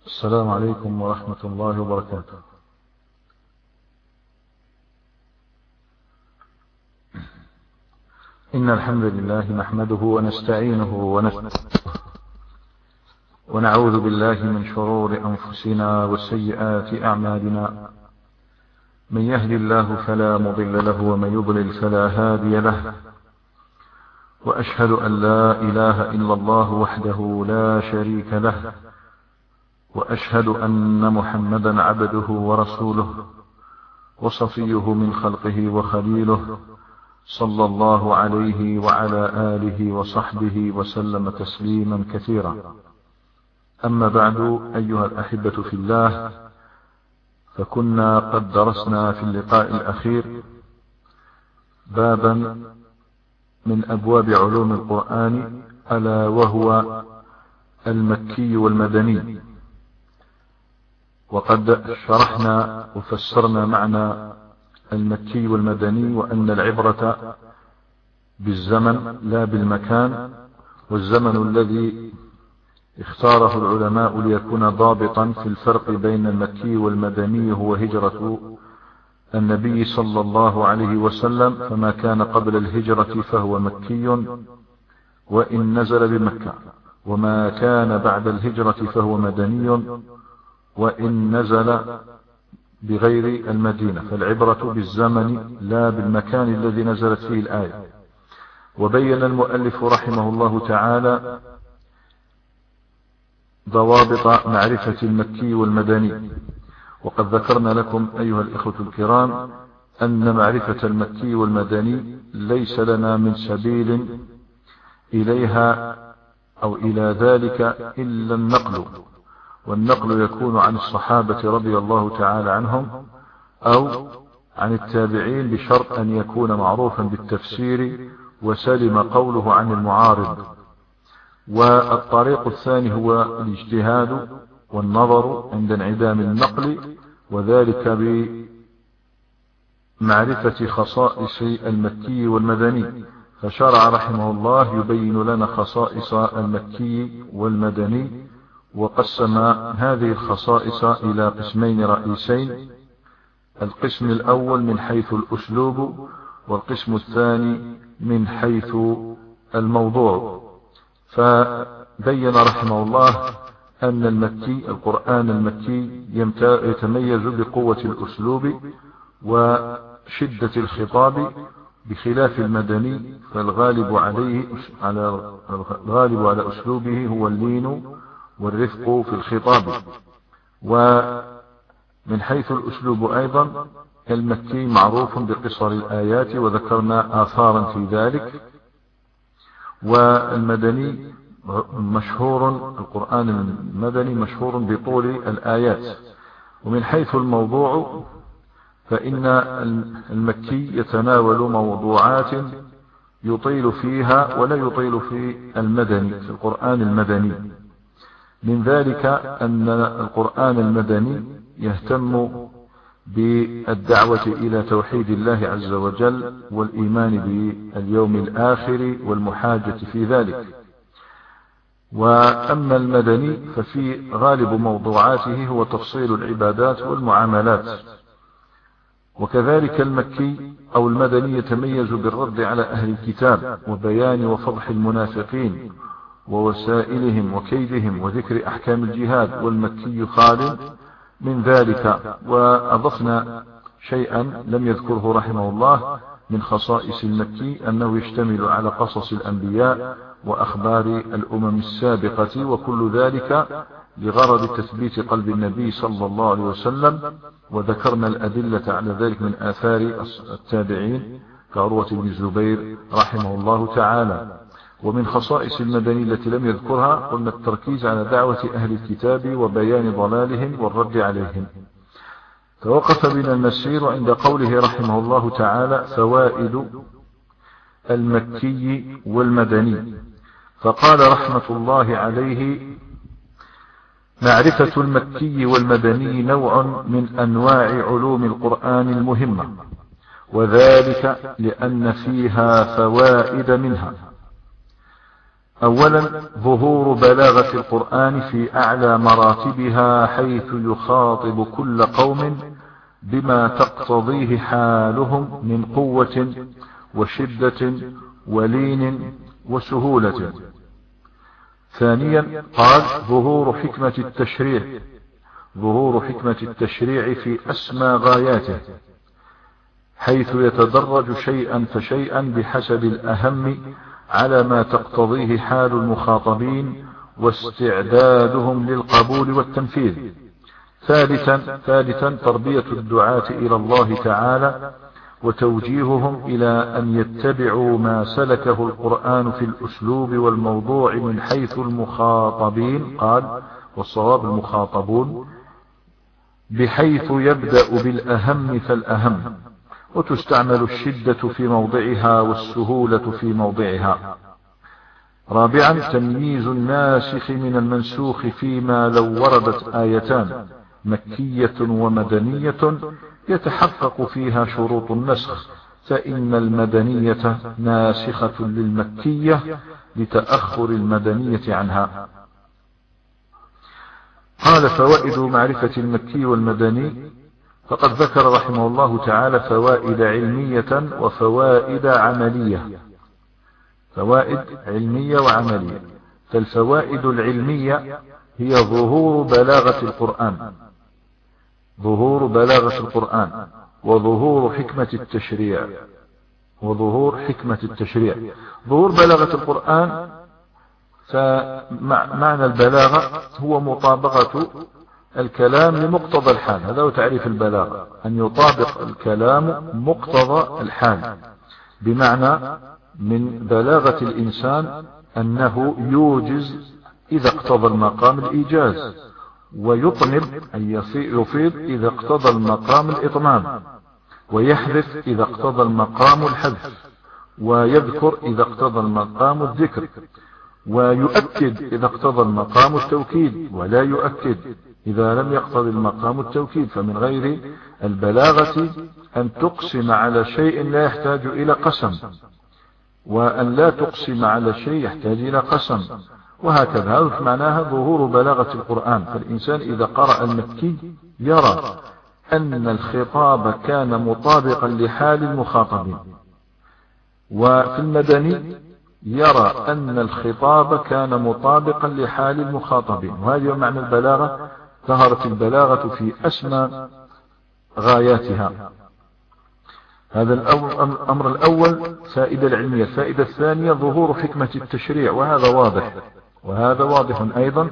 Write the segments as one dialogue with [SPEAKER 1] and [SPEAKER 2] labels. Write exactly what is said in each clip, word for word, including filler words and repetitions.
[SPEAKER 1] السلام عليكم ورحمة الله وبركاته. إن الحمد لله نحمده ونستعينه ونستغفره ونعوذ بالله من شرور أنفسنا وسيئات أعمالنا، من يهد الله فلا مضل له ومن يضلل فلا هادي له، وأشهد أن لا إله إلا الله وحده لا شريك له، وأشهد أن محمدا عبده ورسوله وصفيه من خلقه وخليله، صلى الله عليه وعلى آله وصحبه وسلم تسليما كثيرا. أما بعد، أيها الأحبة في الله، فكنا قد درسنا في اللقاء الأخير بابا من أبواب علوم القرآن، ألا وهو المكي والمدني، وقد شرحنا وفسرنا معنى المكي والمدني، وأن العبرة بالزمن لا بالمكان، والزمن الذي اختاره العلماء ليكون ضابطا في الفرق بين المكي والمدني هو هجرة النبي صلى الله عليه وسلم، فما كان قبل الهجرة فهو مكي وإن نزل بمكة، وما كان بعد الهجرة فهو مدني وإن نزل بغير المدينة، فالعبرة بالزمن لا بالمكان الذي نزلت فيه الآية. وبين المؤلف رحمه الله تعالى ضوابط معرفة المكي والمدني، وقد ذكرنا لكم أيها الإخوة الكرام أن معرفة المكي والمدني ليس لنا من سبيل إليها أو إلى ذلك إلا النقل، والنقل يكون عن الصحابة رضي الله تعالى عنهم أو عن التابعين، بشرط أن يكون معروفا بالتفسير وسلم قوله عن المعارض. والطريق الثاني هو الاجتهاد والنظر عند انعدام النقل، وذلك بمعرفة خصائص المكي والمدني. فشرع رحمه الله يبين لنا خصائص المكي والمدني، وقسم هذه الخصائص إلى قسمين رئيسين: القسم الأول من حيث الأسلوب، والقسم الثاني من حيث الموضوع. فبين رحمه الله أن المكي القرآن المكي يتميز بقوة الأسلوب وشدة الخطاب، بخلاف المدني فالغالب عليه على الغالب على أسلوبه هو اللين والرفق في الخطاب. ومن حيث الأسلوب أيضا المكي معروف بقصر الآيات، وذكرنا آثارا في ذلك. والمدني مشهور القرآن المدني مشهور بطول الآيات. ومن حيث الموضوع فإن المكي يتناول موضوعات يطيل فيها ولا يطيل في المدني في القرآن المدني. من ذلك أن القرآن المدني يهتم بالدعوة إلى توحيد الله عز وجل والإيمان باليوم الآخر والمحاجة في ذلك. وأما المدني ففي غالب موضوعاته هو تفصيل العبادات والمعاملات. وكذلك المكي أو المدني يتميز بالرد على أهل الكتاب وبيان وفضح المنافقين ووسائلهم وكيدهم وذكر أحكام الجهاد، والمكي خال من ذلك. وأضفنا شيئا لم يذكره رحمه الله من خصائص المكي، أنه يشتمل على قصص الأنبياء وأخبار الأمم السابقة، وكل ذلك لغرض تثبيت قلب النبي صلى الله عليه وسلم. وذكرنا الأدلة على ذلك من آثار التابعين كعروة بن الزبير رحمه الله تعالى. ومن خصائص المدني التي لم يذكرها قلنا التركيز على دعوة أهل الكتاب وبيان ضلالهم والرد عليهم. توقف بنا المسير عند قوله رحمه الله تعالى: فوائد المكي والمدني. فقال رحمة الله عليه: معرفة المكي والمدني نوع من أنواع علوم القرآن المهمة، وذلك لأن فيها فوائد منها. أولا ظهور بلاغة القرآن في أعلى مراتبها، حيث يخاطب كل قوم بما تقتضيه حالهم من قوة وشدة ولين وسهولة. ثانيا قال ظهور حكمة التشريع ظهور حكمة التشريع في أسمى غاياته، حيث يتدرج شيئا فشيئا بحسب الأهم على ما تقتضيه حال المخاطبين واستعدادهم للقبول والتنفيذ. ثالثا ثالثا تربية الدعاة إلى الله تعالى وتوجيههم إلى أن يتبعوا ما سلكه القرآن في الأسلوب والموضوع من حيث المخاطبين، قال والصواب المخاطبون، بحيث يبدأ بالأهم فالأهم، وتستعمل الشدة في موضعها والسهولة في موضعها. رابعا تمييز الناسخ من المنسوخ، فيما لو وردت آيتان مكية ومدنية يتحقق فيها شروط النسخ، فإن المدنية ناسخة للمكية لتأخر المدنية عنها. قال فوائد معرفة المكي والمدني، فقد ذكر رحمه الله تعالى فوائد علمية وفوائد عملية فوائد علمية وعملية. فالفوائد العلمية هي ظهور بلاغة القرآن ظهور بلاغة القرآن وظهور حكمة التشريع وظهور حكمة التشريع ظهور بلاغة القرآن، فمعنى البلاغة هو مطابقة الكلام لمقتضى الحال، هذا هو تعريف البلاغة، أن يطابق الكلام مقتضى الحال، بمعنى من بلاغة الإنسان أنه يوجز إذا اقتضى المقام الإيجاز، ويطنب أن يفيض إذا اقتضى المقام الإطناب، ويحذف إذا اقتضى المقام الحذف، ويذكر إذا اقتضى المقام الذكر، ويؤكد إذا اقتضى المقام التوكيد، ولا يؤكد إذا لم يقتضي المقام التوكيد. فمن غير البلاغة أن تقسم على شيء لا يحتاج إلى قسم، وأن لا تقسم على شيء يحتاج إلى قسم، وهكذا. هذا معناها ظهور بلاغة القرآن. فالإنسان إذا قرأ المكي يرى أن الخطاب كان مطابقا لحال المخاطبين، وفي المدني يرى أن الخطاب كان مطابقا لحال المخاطبين، وهذا معنى البلاغة. ظهرت البلاغة في أسمى غاياتها. هذا الأمر الأول فائدة العلمية. الفائدة الثانية ظهور حكمة التشريع، وهذا واضح وهذا واضح أيضا،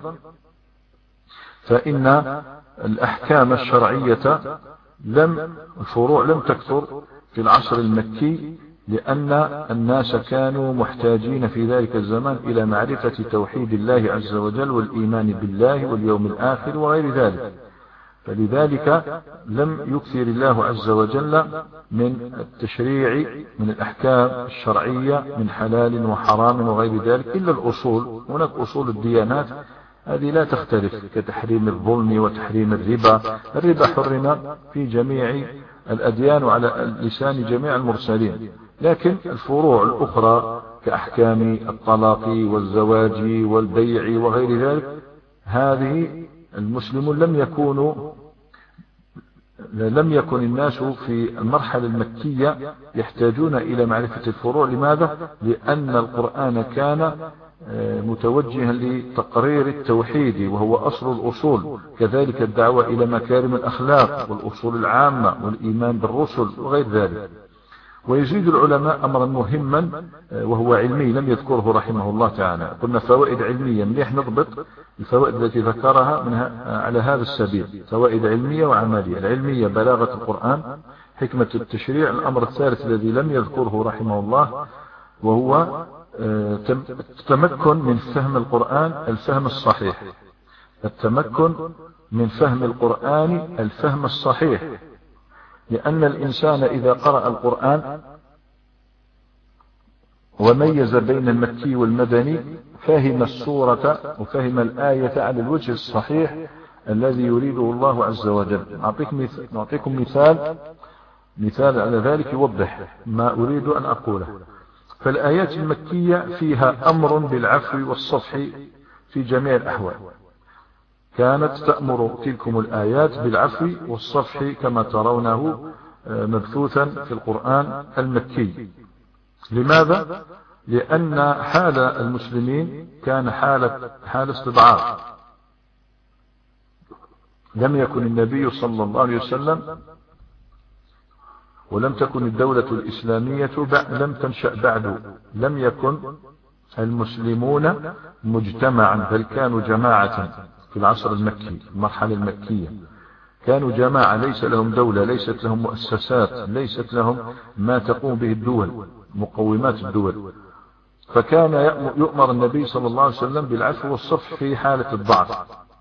[SPEAKER 1] فإن الأحكام الشرعية لم الفروع لم تكثر في العصر المكي، لأن الناس كانوا محتاجين في ذلك الزمان إلى معرفة توحيد الله عز وجل والإيمان بالله واليوم الآخر وغير ذلك، فلذلك لم يكثر الله عز وجل من التشريع من الأحكام الشرعية من حلال وحرام وغير ذلك إلا الأصول. هناك أصول الديانات هذه لا تختلف، كتحريم الظلم وتحريم الربا. الربا حرم في جميع الأديان وعلى لسان جميع المرسلين، لكن الفروع الأخرى كأحكام الطلاق والزواج والبيع وغير ذلك، هذه المسلمون لم يكونوا لم يكن الناس في المرحلة المكية يحتاجون إلى معرفة الفروع. لماذا؟ لأن القرآن كان متوجها لتقرير التوحيد وهو أصل الأصول، كذلك الدعوة إلى مكارم الأخلاق والأصول العامة والإيمان بالرسل وغير ذلك. ويزيد العلماء أمرا مهما وهو علمي لم يذكره رحمه الله تعالى. قلنا فوائد علمية، مليح نضبط الفوائد التي ذكرها منها على هذا السبيل، فوائد علمية وعملية. العلمية بلاغة القرآن، حكمة التشريع. الأمر الثالث الذي لم يذكره رحمه الله وهو التمكن من فهم القرآن الفهم الصحيح التمكن من فهم القرآن الفهم الصحيح لأن الإنسان إذا قرأ القرآن وميز بين المكي والمدني فهم السورة وفهم الآية على الوجه الصحيح الذي يريده الله عز وجل. نعطيكم مثال مثال على ذلك يوضح ما أريد أن أقوله. فالآيات المكية فيها أمر بالعفو والصفح في جميع الأحوال. كانت تأمر تلكم الآيات بالعفو والصفح كما ترونه مبثوثا في القرآن المكي. لماذا؟ لأن حال المسلمين كان حالة حال استضعاف. لم يكن النبي صلى الله عليه وسلم ولم تكن الدولة الإسلامية لم تنشأ بعد، لم يكن المسلمون مجتمعا، بل كانوا جماعة في العصر المكي، المرحلة المكية كانوا جماعة، ليس لهم دولة، ليست لهم مؤسسات، ليست لهم ما تقوم به الدول، مقومات الدول. فكان يؤمر النبي صلى الله عليه وسلم بالعفو والصفح في حالة الضعف،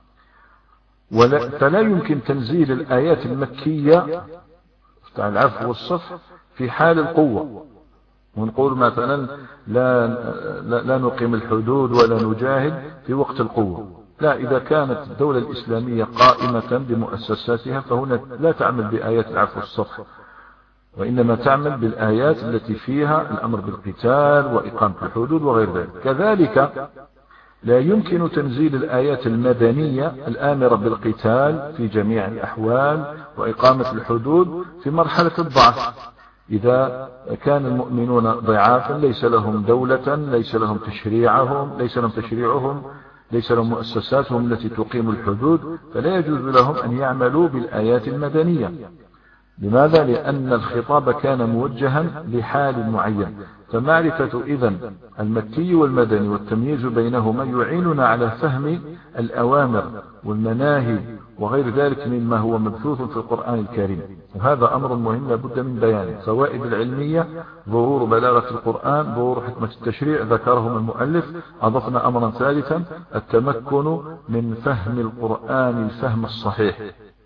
[SPEAKER 1] فلا يمكن تنزيل الآيات المكية بتاع العفو والصفح في حال القوة، ونقول مثلا لا, لا, لا نقيم الحدود ولا نجاهد في وقت القوة. لا، إذا كانت الدولة الإسلامية قائمة بمؤسساتها فهنا لا تعمل بآيات العفو والصفح، وإنما تعمل بالآيات التي فيها الأمر بالقتال وإقامة الحدود وغير ذلك. كذلك لا يمكن تنزيل الآيات المدنية الآمرة بالقتال في جميع الأحوال وإقامة الحدود في مرحلة الضعف، إذا كان المؤمنون ضعافا ليس لهم دولة، ليس لهم تشريعهم ليس لهم تشريعهم ليس لهم مؤسساتهم التي تقيم الحدود، فلا يجوز لهم أن يعملوا بالآيات المدنية. لماذا؟ لأن الخطاب كان موجها لحال معين. فمعرفة إذن المكي والمدني والتمييز بينهما يعيننا على فهم الأوامر والمناهي وغير ذلك مما هو مبثوث في القرآن الكريم، وهذا أمر مهم لابد من بيانه. فوائد العلمية: ظهور بلاغة القرآن، ظهور حكمة التشريع ذكرهم المؤلف. أضفنا أمرا ثالثا: التمكن من فهم القرآن الفهم الصحيح.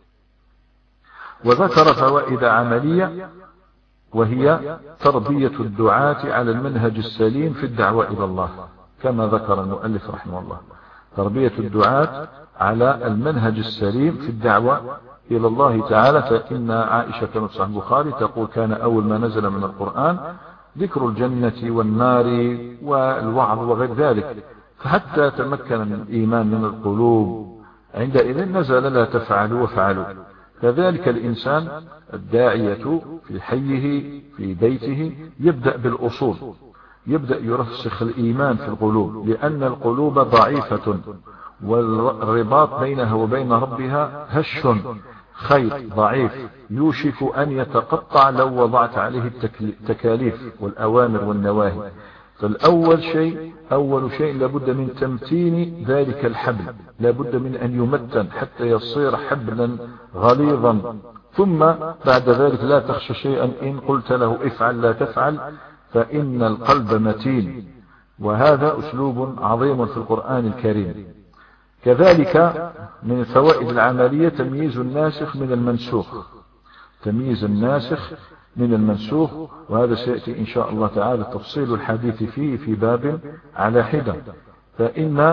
[SPEAKER 1] وذكر فوائد عملية، وهي تربية الدعاة على المنهج السليم في الدعوة إلى الله، كما ذكر المؤلف رحمه الله، تربية الدعاة على المنهج السليم في الدعوة إلى الله تعالى. فإن عائشة كما في صحيح البخاري تقول: كان أول ما نزل من القرآن ذكر الجنة والنار والوعظ وغير ذلك، فحتى تمكن من الإيمان من القلوب عندئذ نزل: لا تفعلوا وفعلوا. كذلك الإنسان الداعية في حيه في بيته يبدأ بالأصول، يبدأ يرسخ الإيمان في القلوب، لأن القلوب ضعيفة والرباط بينها وبين ربها هش خيط ضعيف يوشك أن يتقطع لو وضعت عليه التكاليف والأوامر والنواهي. فالأول شيء أول شيء لابد من تمتين ذلك الحبل، لابد من أن يمتن حتى يصير حبلا غليظا، ثم بعد ذلك لا تخشى شيئا إن قلت له افعل لا تفعل، فإن القلب متين. وهذا أسلوب عظيم في القرآن الكريم. كذلك من الفوائد العملية تمييز الناسخ من المنسوخ، تمييز الناسخ من المنسوخ، وهذا سيأتي إن شاء الله تعالى تفصيل الحديث فيه في باب على حدة. فإن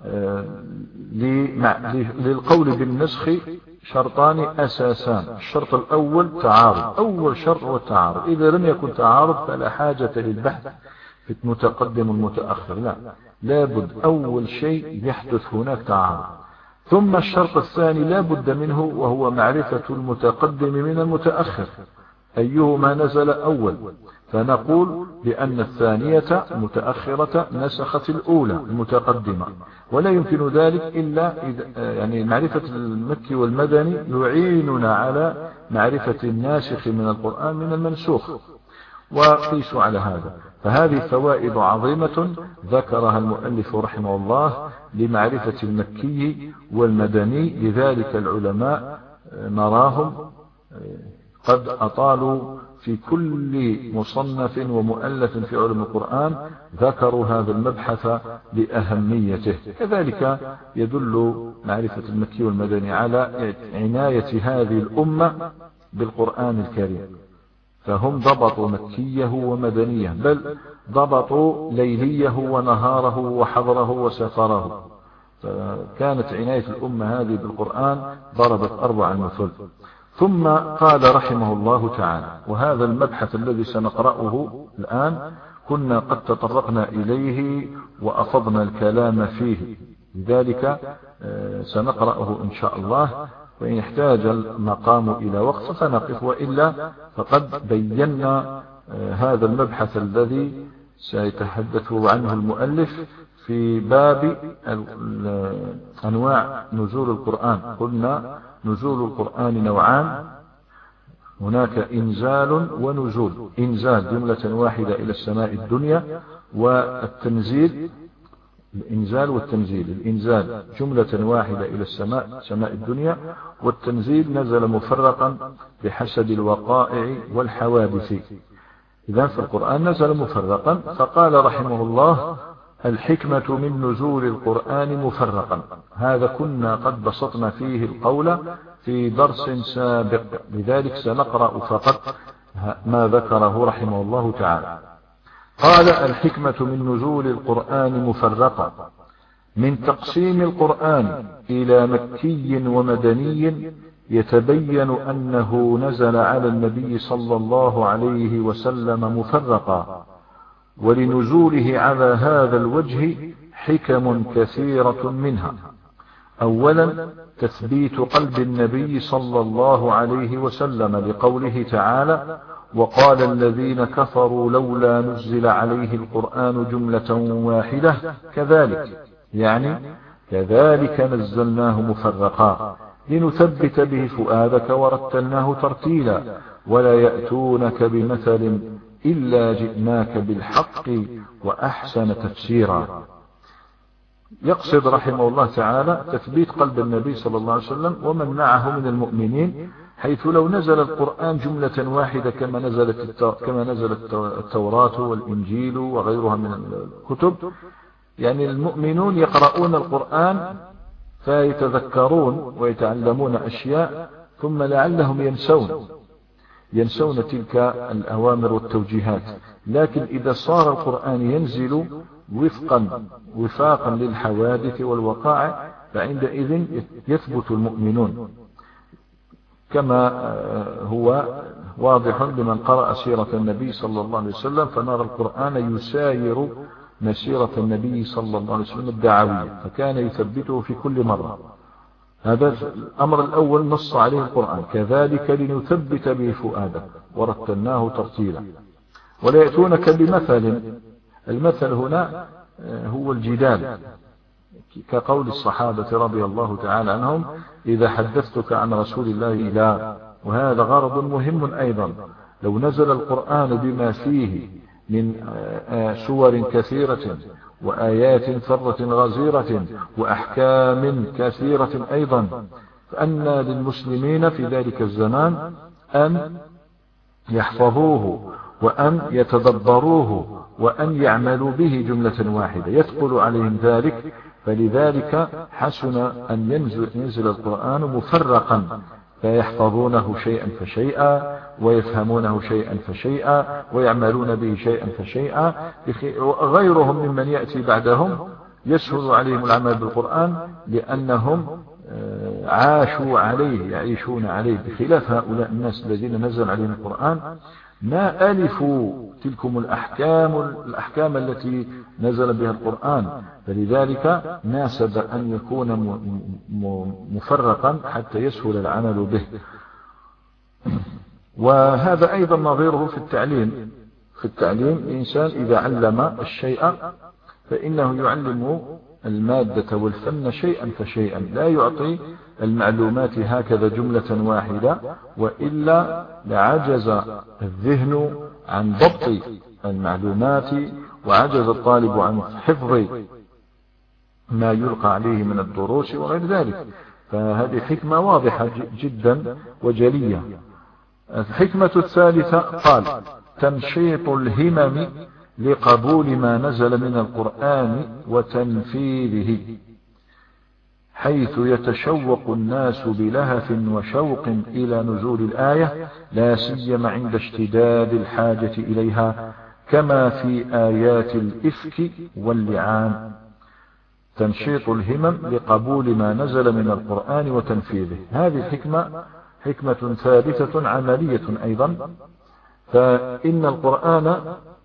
[SPEAKER 1] للقول بالنسخ شرطان أساسان: الشرط الأول تعارض، أول شرط هو التعارض. إذا لم يكن تعارض فلا حاجة للبحث في المتقدم والمتأخر، لا، لابد أول شيء يحدث هناك تعارض. ثم الشرط الثاني لا بد منه، وهو معرفة المتقدم من المتأخر، أيهما نزل أول، فنقول بأن الثانية المتأخرة نسخت الأولى المتقدمة، ولا يمكن ذلك إلا إذا يعني معرفة المكي والمدني يعيننا على معرفة الناسخ من القرآن من المنسوخ، وقيسوا على هذا. فهذه فوائد عظيمة ذكرها المؤلف رحمه الله لمعرفة المكي والمدني. لذلك العلماء نراهم قد أطالوا في كل مصنف ومؤلف في علم القرآن، ذكروا هذا المبحث لأهميته. كذلك يدل معرفة المكي والمدني على عناية هذه الأمة بالقرآن الكريم، فهم ضبطوا مكيه ومدنيه، بل ضبطوا ليليه ونهاره وحضره وسفره. فكانت عناية الأمة هذه بالقرآن ضربت أربع المثل. ثم قال رحمه الله تعالى، وهذا المبحث الذي سنقرأه الآن كنا قد تطرقنا إليه وأفضنا الكلام فيه، لذلك سنقرأه إن شاء الله، وإن احتاج المقام إلى وقت فنقف، وإلا فقد بينا هذا المبحث الذي سيتحدث عنه المؤلف في باب أنواع نزول القرآن. قلنا نزول القرآن نوعان، هناك إنزال ونزول. إنزال جملة واحدة إلى السماء الدنيا، والتنزيل الإنزال والتنزيل. الإنزال جملة واحدة إلى السماء سماء الدنيا، والتنزيل نزل مفرقا بحسب الوقائع والحوادث. إذن في القرآن نزل مفرقا، فقال رحمه الله: الحكمة من نزول القرآن مفرقا. هذا كنا قد بسطنا فيه القول في درس سابق، لذلك سنقرأ فقط ما ذكره رحمه الله تعالى. قال: الحكمة من نزول القرآن مفرقا من تقسيم القرآن إلى مكي ومدني، يتبين أنه نزل على النبي صلى الله عليه وسلم مفرقا، ولنزوله على هذا الوجه حكم كثيرة منها: أولا تثبيت قلب النبي صلى الله عليه وسلم لقوله تعالى: وقال الذين كفروا لولا نزل عليه القرآن جملة واحدة كذلك، يعني كذلك نزلناه مفرقا لنثبت به فؤادك ورتلناه ترتيلا ولا يأتونك بمثل إلا جئناك بالحق وأحسن تفسيرا. يقصد رحمه الله تعالى تثبيت قلب النبي صلى الله عليه وسلم ومن معه من المؤمنين، حيث لو نزل القرآن جملة واحدة كما نزلت كما نزلت التوراة والإنجيل وغيرها من الكتب، يعني المؤمنون يقرؤون القرآن فيتذكرون ويتعلمون أشياء، ثم لعلهم ينسون ينسون تلك الأوامر والتوجيهات. لكن إذا صار القرآن ينزل وفقا وفاقا للحوادث والوقائع، فعندئذ يثبت المؤمنون، كما هو واضح لمن قرأ سيرة النبي صلى الله عليه وسلم، فنرى القرآن يساير مسيرة النبي صلى الله عليه وسلم الدعوية، فكان يثبته في كل مرة. هذا الأمر الأول نص عليه القرآن: كذلك لنثبت به فؤادك ورتلناه ترتيلا ولا يأتونك بمثل. المثل هنا هو الجدال، كقول الصحابة رضي الله تعالى عنهم: إذا حدثتك عن رسول الله لا. وهذا غرض مهم أيضا. لو نزل القرآن بما فيه من سور كثيرة وآيات فرة غزيرة وأحكام كثيرة أيضا، فأن للمسلمين في ذلك الزمان أن يحفظوه وأن يتدبروه وأن يعملوا به جملة واحدة، يثقل عليهم ذلك. فلذلك حسن أن ينزل, ينزل القرآن مفرقا، فيحفظونه شيئا فشيئا ويفهمونه شيئا فشيئا ويعملون به شيئا فشيئا. غيرهم ممن يأتي بعدهم يسهل عليهم العمل بالقرآن لأنهم عاشوا عليه، يعيشون عليه، بخلاف هؤلاء الناس الذين نزل عليهم القرآن ما ألفوا تلكم الأحكام الأحكام التي نزل بها القرآن. فلذلك ناسب أن يكون مفرقا حتى يسهل العمل به. وهذا أيضا نظيره في التعليم. في التعليم الإنسان إذا علم الشيء فإنه يعلم المادة والفن شيئا فشيئا، لا يعطي المعلومات هكذا جملة واحدة، وإلا لعجز الذهن عن ضبط المعلومات وعجز الطالب عن حفظ ما يلقى عليه من الدروس وغير ذلك. فهذه حكمة واضحة جدا وجلية. الحكمة الثالثة قال: تنشيط الهمم لقبول ما نزل من القرآن وتنفيذه، حيث يتشوق الناس بلهف وشوق إلى نزول الآية، لا سيما عند اشتداد الحاجة إليها، كما في آيات الإفك واللعان. تنشيط الهمم لقبول ما نزل من القرآن وتنفيذه. هذه الحكمة حكمة ثالثة عملية أيضا، فإن القرآن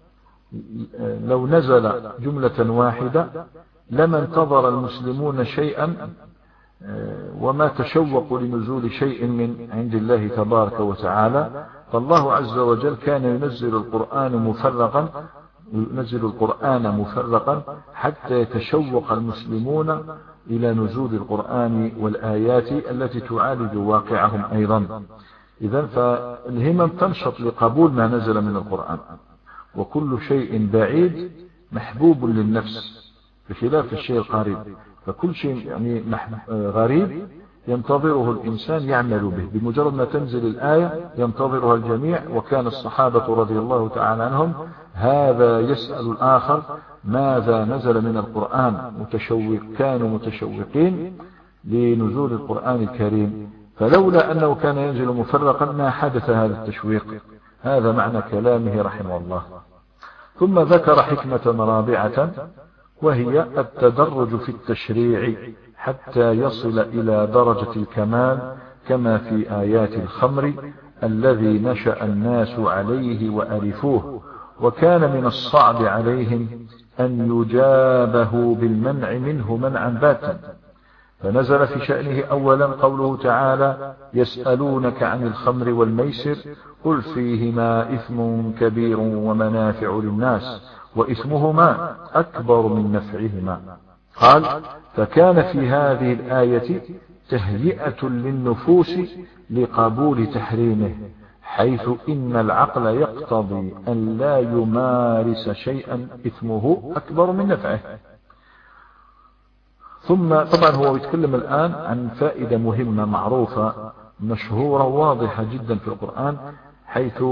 [SPEAKER 1] لو نزل جملة واحدة لما انتظر المسلمون شيئا وما تشوقوا لنزول شيء من عند الله تبارك وتعالى. فالله عز وجل كان ينزل القرآن مفرقا ينزل القرآن مفرقا حتى يتشوق المسلمون إلى نزول القرآن والآيات التي تعالج واقعهم أيضا. إذن فالهمم تنشط لقبول ما نزل من القرآن، وكل شيء بعيد محبوب للنفس بخلاف الشيء القريب. فكل شيء يعني غريب ينتظره الإنسان يعمل به، بمجرد ما تنزل الآية ينتظرها الجميع. وكان الصحابة رضي الله تعالى عنهم هذا يسأل الآخر ماذا نزل من القرآن، متشوق كانوا متشوقين لنزول القرآن الكريم. فلولا أنه كان ينزل مفرقا ما حدث هذا التشويق. هذا معنى كلامه رحمه الله. ثم ذكر حكمة رابعة وهي التدرج في التشريع حتى يصل إلى درجة الكمال، كما في آيات الخمر الذي نشأ الناس عليه وألفوه، وكان من الصعب عليهم أن يجابه بالمنع منه منعا باتا. فنزل في شأنه أولا قوله تعالى يسألونك عن الخمر والميسر قل فيهما إثم كبير ومنافع للناس وإثمهما أكبر من نفعهما. قال فكان في هذه الآية تهيئة للنفوس لقبول تحريمه، حيث إن العقل يقتضي أن لا يمارس شيئا إثمه أكبر من نفعه. ثم طبعا هو يتكلم الآن عن فائدة مهمة معروفة مشهورة واضحة جدا في القرآن، حيث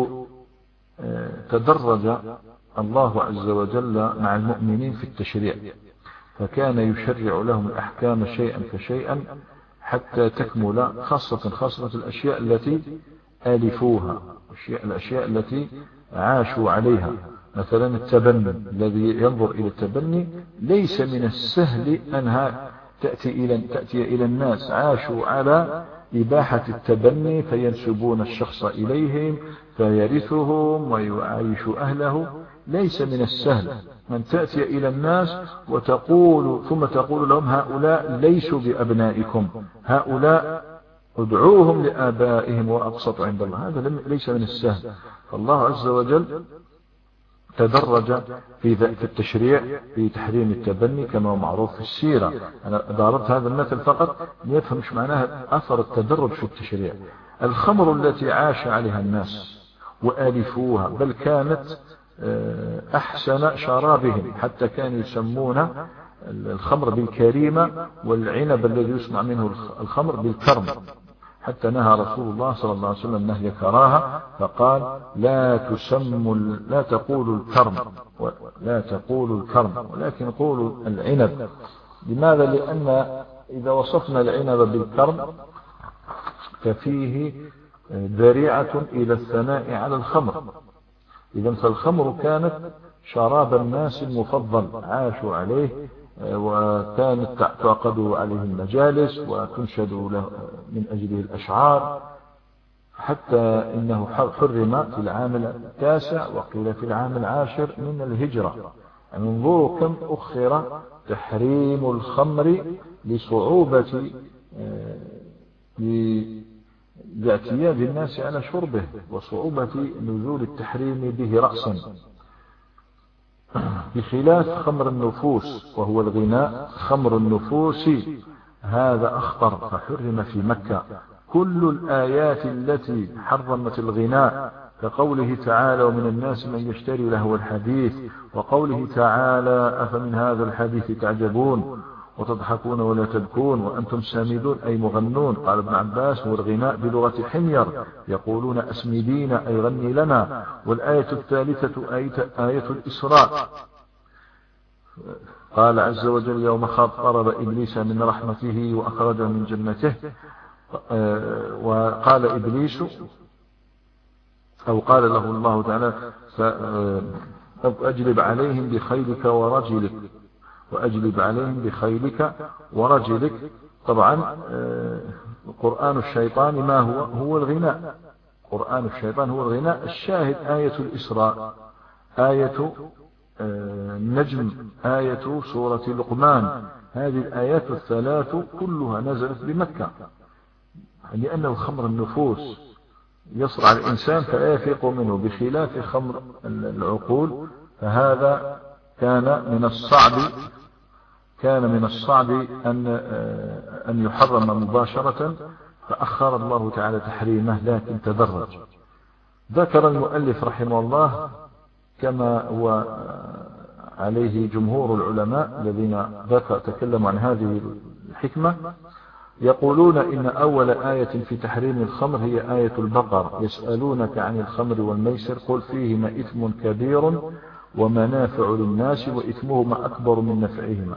[SPEAKER 1] تدرج الله عز وجل مع المؤمنين في التشريع، فكان يشرع لهم الأحكام شيئا فشيئا حتى تكمل، خاصة خاصة الأشياء التي آلفوها، الأشياء التي عاشوا عليها. مثلا التبني، الذي ينظر إلى التبني ليس من السهل أنها تأتي إلى, تأتي إلى الناس عاشوا على إباحة التبني فينسبون الشخص إليهم فيرثهم ويعيش أهله. ليس من السهل من تأتي إلى الناس وتقول ثم تقول لهم هؤلاء ليسوا بأبنائكم، هؤلاء ادعوهم لآبائهم وأقسطوا عند الله. هذا ليس من السهل. فالله عز وجل تدرج في التشريع في تحريم التبني كما هو معروف في السيرة. أنا ضربت هذا المثل فقط ليفهم مش معناها أثر التدرج في التشريع. الخمر التي عاش عليها الناس وآلفوها، بل كانت أحسن شرابهم، حتى كانوا يسمون الخمر بالكريمة والعنب الذي يصنع منه الخمر بالكرم، حتى نهى رسول الله صلى الله عليه وسلم نهي كراهة فقال لا تسموا لا تقولوا الكرم لا تقولوا الكرم ولكن قولوا العنب. لماذا؟ لأن إذا وصفنا العنب بالكرم ففيه ذريعة إلى الثناء على الخمر. إذن فالخمر كانت شراب الناس المفضل، عاشوا عليه وكانت تعقد عليه المجالس وتنشد له من أجله الأشعار، حتى إنه حرم في العام التاسع وقيل في العام العاشر من الهجرة. يعني انظروا كم أخر تحريم الخمر لصعوبة لاعتياد الناس على شربه وصعوبة نزول التحريم به رأسا، بخلاف خمر النفوس وهو الغناء. خمر النفوس هذا أخطر فحرم في مكة. كل الآيات التي حرمت الغناء كقوله تعالى ومن الناس من يشتري لهو الحديث، وقوله تعالى أفمن هذا الحديث تعجبون وتضحكون ولا تبكون وأنتم سامدون أي مغنون. قال ابن عباس هو الغناء بلغة حمير، يقولون أسمدين أي غني لنا. والآية الثالثة آية الإسراء، قال عز وجل يوم قرب إبليس من رحمته وأخرجه من جنته. وقال إبليس أو قال له الله تعالى فأجلب عليهم بخيلك ورجلك وأجلب عليهم بخيلك ورجلك. طبعا قرآن الشيطان ما هو؟ هو الغناء. قرآن الشيطان هو الغناء. الشاهد آية الإسراء، آية النجم، آية سورة لقمان. هذه الآيات الثلاث كلها نزلت بمكة، لأن الخمر النفوس يصرع الإنسان فلا يفيق منه، بخلاف خمر العقول فهذا كان من الصعب كان من الصعب أن أن يحرم مباشرة، فأخر الله تعالى تحريمه لكن تدرج. ذكر المؤلف رحمه الله كما هو عليه جمهور العلماء الذين تكلموا عن هذه الحكمة، يقولون إن أول آية في تحريم الخمر هي آية البقرة: يسألونك عن الخمر والميسر قل فيهما إثم كبير ومنافع للناس وإثمهما أكبر من نفعهما.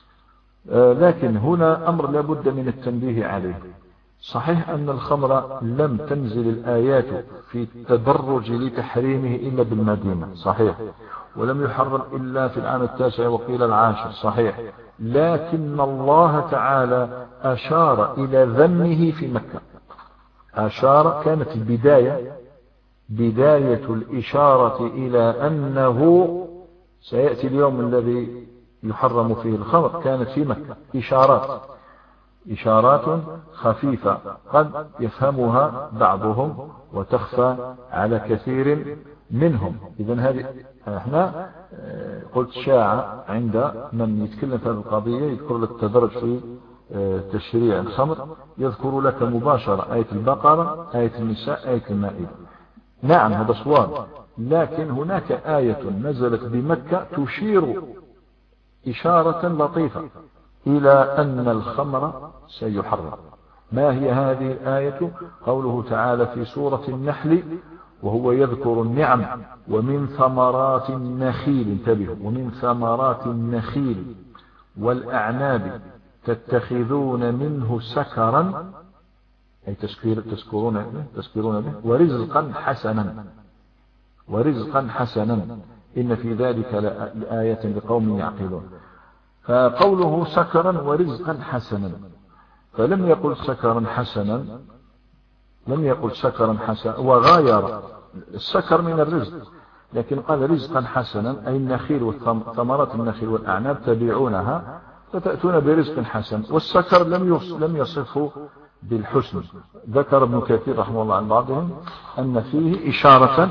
[SPEAKER 1] آه لكن هنا أمر لا بد من التنبيه عليه. صحيح أن الخمر لم تنزل الآيات في التدرج لتحريمه إلا بالمدينة، صحيح، ولم يحرم إلا في العام التاسع وقيل العاشر، صحيح، لكن الله تعالى أشار إلى ذمه في مكة. أشار، كانت البداية بداية الإشارة إلى أنه سيأتي اليوم الذي يحرم فيه الخمر كانت في مكة. إشارات إشارات خفيفة قد يفهمها بعضهم وتخفى على كثير منهم. إذن هذه احنا قلت شاع عند من يتكلم في هذه القضية يذكر لك التدرج في تشريع الخمر، يذكر لك مباشرة آية البقرة، آية النساء، آية المائدة. نعم هذا صواب، لكن هناك آية نزلت بمكة تشير إشارة لطيفة إلى أن الخمر سيحرم. ما هي هذه الآية؟ قوله تعالى في سورة النحل وهو يذكر النعم: ومن ثمرات النخيل، انتبهوا، ومن ثمرات النخيل والأعناب تتخذون منه سكرا، أي تسكرون به, تسكرون به ورزقا حسنا ورزقا حسنا إن في ذلك لآية لقوم يعقلون. فقوله سكرا ورزقا حسنا، فلم يقل سكرا حسنا، لم يقل سكرا حسنا وغاير السكر من الرزق، لكن قال رزقا حسنا أي النخيل وثمرات النخيل والأعناب تبيعونها فتأتون برزق حسن. والسكر لم لم يصفه بالحسن. ذكر ابن كثير رحمه الله عن بعضهم أن فيه إشارة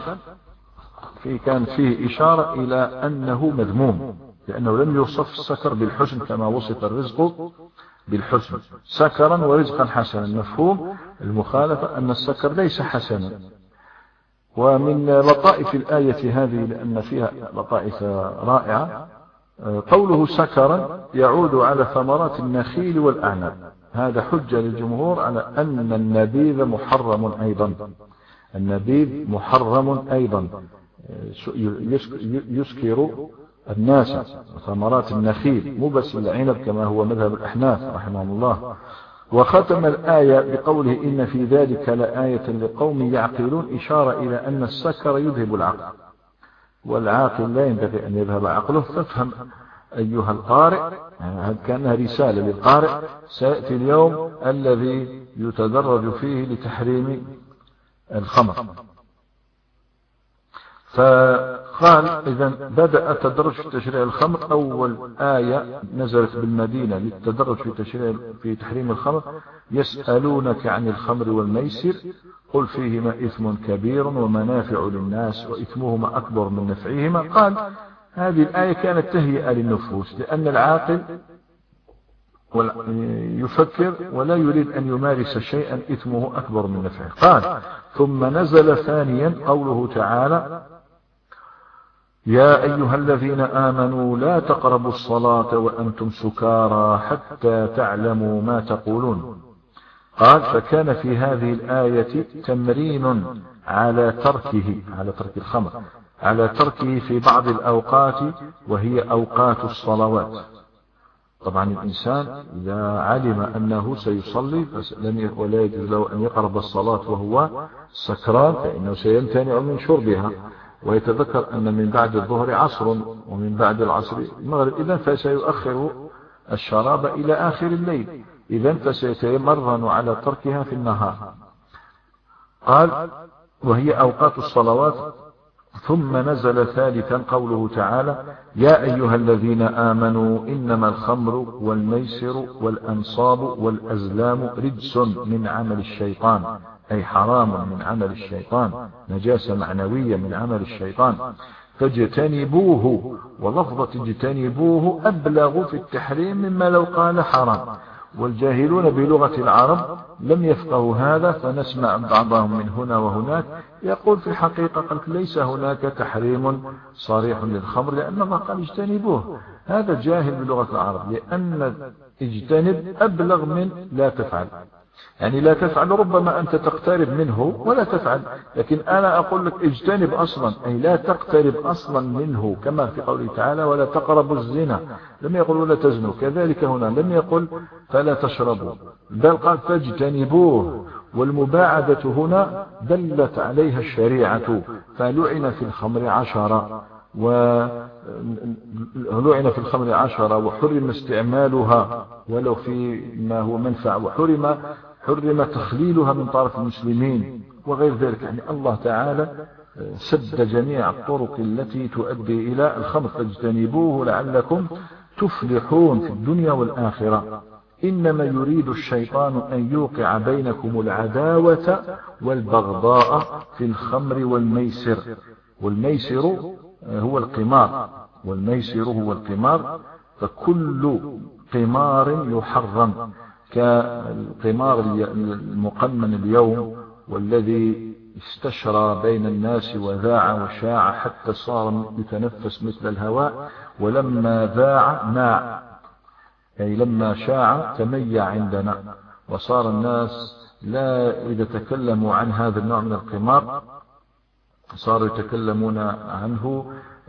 [SPEAKER 1] في كان فيه إشارة إلى أنه مذموم، لأنه لم يوصف السكر بالحسن كما وصف الرزق بالحسن. سكرا ورزقا حسنا، مفهوم المخالفة أن السكر ليس حسنا. ومن لطائف الآية هذه لأن فيها لطائف رائعة قوله سكرا يعود على ثمرات النخيل والأعناب. هذا حجة للجمهور على أن النبيذ محرم أيضا، النبيذ محرم أيضا يسكر الناس. ثمرات النخيل مو بس العنب كما هو مذهب الأحناف رحمه الله. وختم الآية بقوله إن في ذلك لآية لقوم يعقلون، إشارة إلى أن السكر يذهب العقل، والعاقل لا ينبغي أن يذهب عقله. فافهم أيها القارئ، يعني كأنها رسالة للقارئ، سيأتي اليوم الذي يتدرج فيه لتحريم الخمر. فقال إذا بدأ التدرج في تشريع الخمر. أول آية نزلت بالمدينة للتدرج في تشريع في تحريم الخمر: يسألونك عن الخمر والميسر قل فيهما إثم كبير ومنافع للناس وإثمهما أكبر من نفعهما. قال هذه الآية كانت تهيئة للنفوس، لأن العاقل يفكر ولا يريد أن يمارس شيئا إثمه أكبر من نفعه. قال ثم نزل ثانيا قوله تعالى: يا أيها الذين آمنوا لا تقربوا الصلاة وأنتم سكارى حتى تعلموا ما تقولون. قال فكان في هذه الآية تمرين على تركه على ترك الخمر على تركه في بعض الأوقات وهي أوقات الصلوات. طبعا الإنسان إذا علم أنه سيصلي ولا يجوز له أن يقرب الصلاة وهو سكران فإنه سيمتنع من شربها، ويتذكر أن من بعد الظهر عصر ومن بعد العصر المغرب، إذن فسيؤخر الشراب إلى آخر الليل، إذن فسيتمرن على تركها في النهار. قال وهي أوقات الصلوات ثم نزل ثالثا قوله تعالى يا أيها الذين آمنوا إنما الخمر والميسر والأنصاب والأزلام رجس من عمل الشيطان، أي حرام من عمل الشيطان، نجاسة معنوية من عمل الشيطان، فاجتنبوه. ولفظة اجتنبوه أبلغ في التحريم مما لو قال حرام، والجاهلون بلغة العرب لم يفقهوا هذا، فنسمع بعضهم من هنا وهناك يقول في الحقيقة قلت ليس هناك تحريم صريح للخمر لأن الله قال اجتنبوه. هذا جاهل بلغة العرب، لأن اجتنب أبلغ من لا تفعل، يعني لا تفعل ربما أنت تقترب منه ولا تفعل، لكن أنا أقول لك اجتنب أصلا، أي لا تقترب أصلا منه، كما في قوله تعالى ولا تقربوا الزنا، لم يقل ولا تزنوا. كذلك هنا لم يقل فلا تشربوا، بل قال فاجتنبوه. والمباعدة هنا دلت عليها الشريعة، فلعن في الخمر عشرة ولعن في الخمر عشرة وحرم استعمالها ولو في ما هو منفع، وحرم حرم تخليلها من طرف المسلمين وغير ذلك. يعني الله تعالى سد جميع الطرق التي تؤدي إلى الخمر، فاجتنبوه لعلكم تفلحون في الدنيا والآخرة. إنما يريد الشيطان أن يوقع بينكم العداوة والبغضاء في الخمر والميسر. والميسر هو القمار، والميسر هو القمار، فكل قمار يحرم كالقمار المقنن اليوم والذي استشرى بين الناس وذاع وشاع حتى صار يتنفس مثل الهواء، ولما ذاع ماع، أي لما شاع تميع عندنا، وصار الناس لا إذا تكلموا عن هذا النوع من القمار صاروا يتكلمون عنه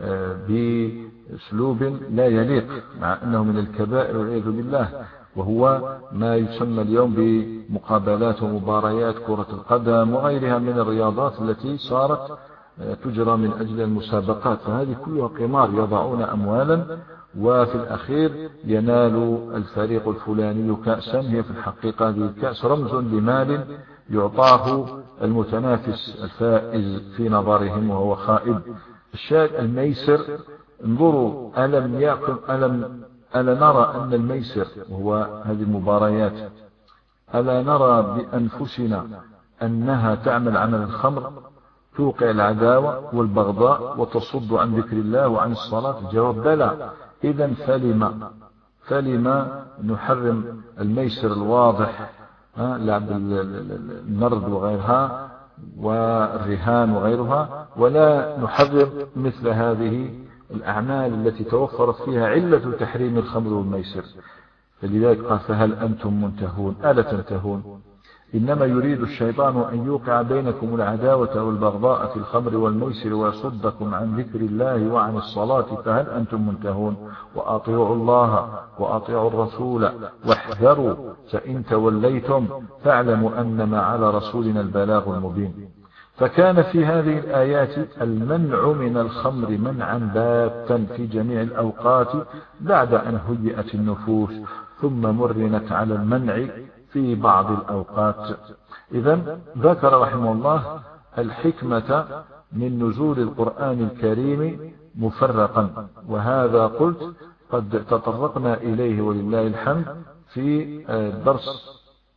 [SPEAKER 1] بأسلوب لا يليق، مع أنه من الكبائر والعياذ بالله، وهو ما يسمى اليوم بمقابلات ومباريات كرة القدم وغيرها من الرياضات التي صارت تجرى من أجل المسابقات، فهذه كلها قمار، يضعون أموالا وفي الأخير ينال الفريق الفلاني كأسا، هي في الحقيقة هذه الكأس رمز لمال يعطاه المتنافس الفائز في نظرهم وهو خائب. الشاهد الميسر، انظروا ألم يكن ألم ألا نرى أن الميسر وهو هذه المباريات، ألا نرى بأنفسنا أنها تعمل عمل الخمر، توقع العداوة والبغضاء وتصد عن ذكر الله وعن الصلاة؟ الجواب بلى. إذن فلما فلما نحرم الميسر الواضح، لعب النرد وغيرها والرهان وغيرها، ولا نحرم مثل هذه الأعمال التي توفرت فيها علة تحريم الخمر والميسر؟ فلذلك قال فهل أنتم منتهون؟ ألا تنتهون؟ إنما يريد الشيطان أن يوقع بينكم العداوة والبغضاء في الخمر والميسر ويصدكم عن ذكر الله وعن الصلاة، فهل أنتم منتهون؟ وأطيعوا الله وأطيعوا الرسول واحذروا فإن توليتم فاعلموا أنما على رسولنا البلاغ المبين. فكان في هذه الآيات المنع من الخمر منعا باتا في جميع الأوقات بعد أن هيئت النفوس، ثم مرنت على المنع في بعض الأوقات. إذن ذكر رحمه الله الحكمة من نزول القرآن الكريم مفرقا، وهذا قلت قد تطرقنا إليه ولله الحمد في الدرس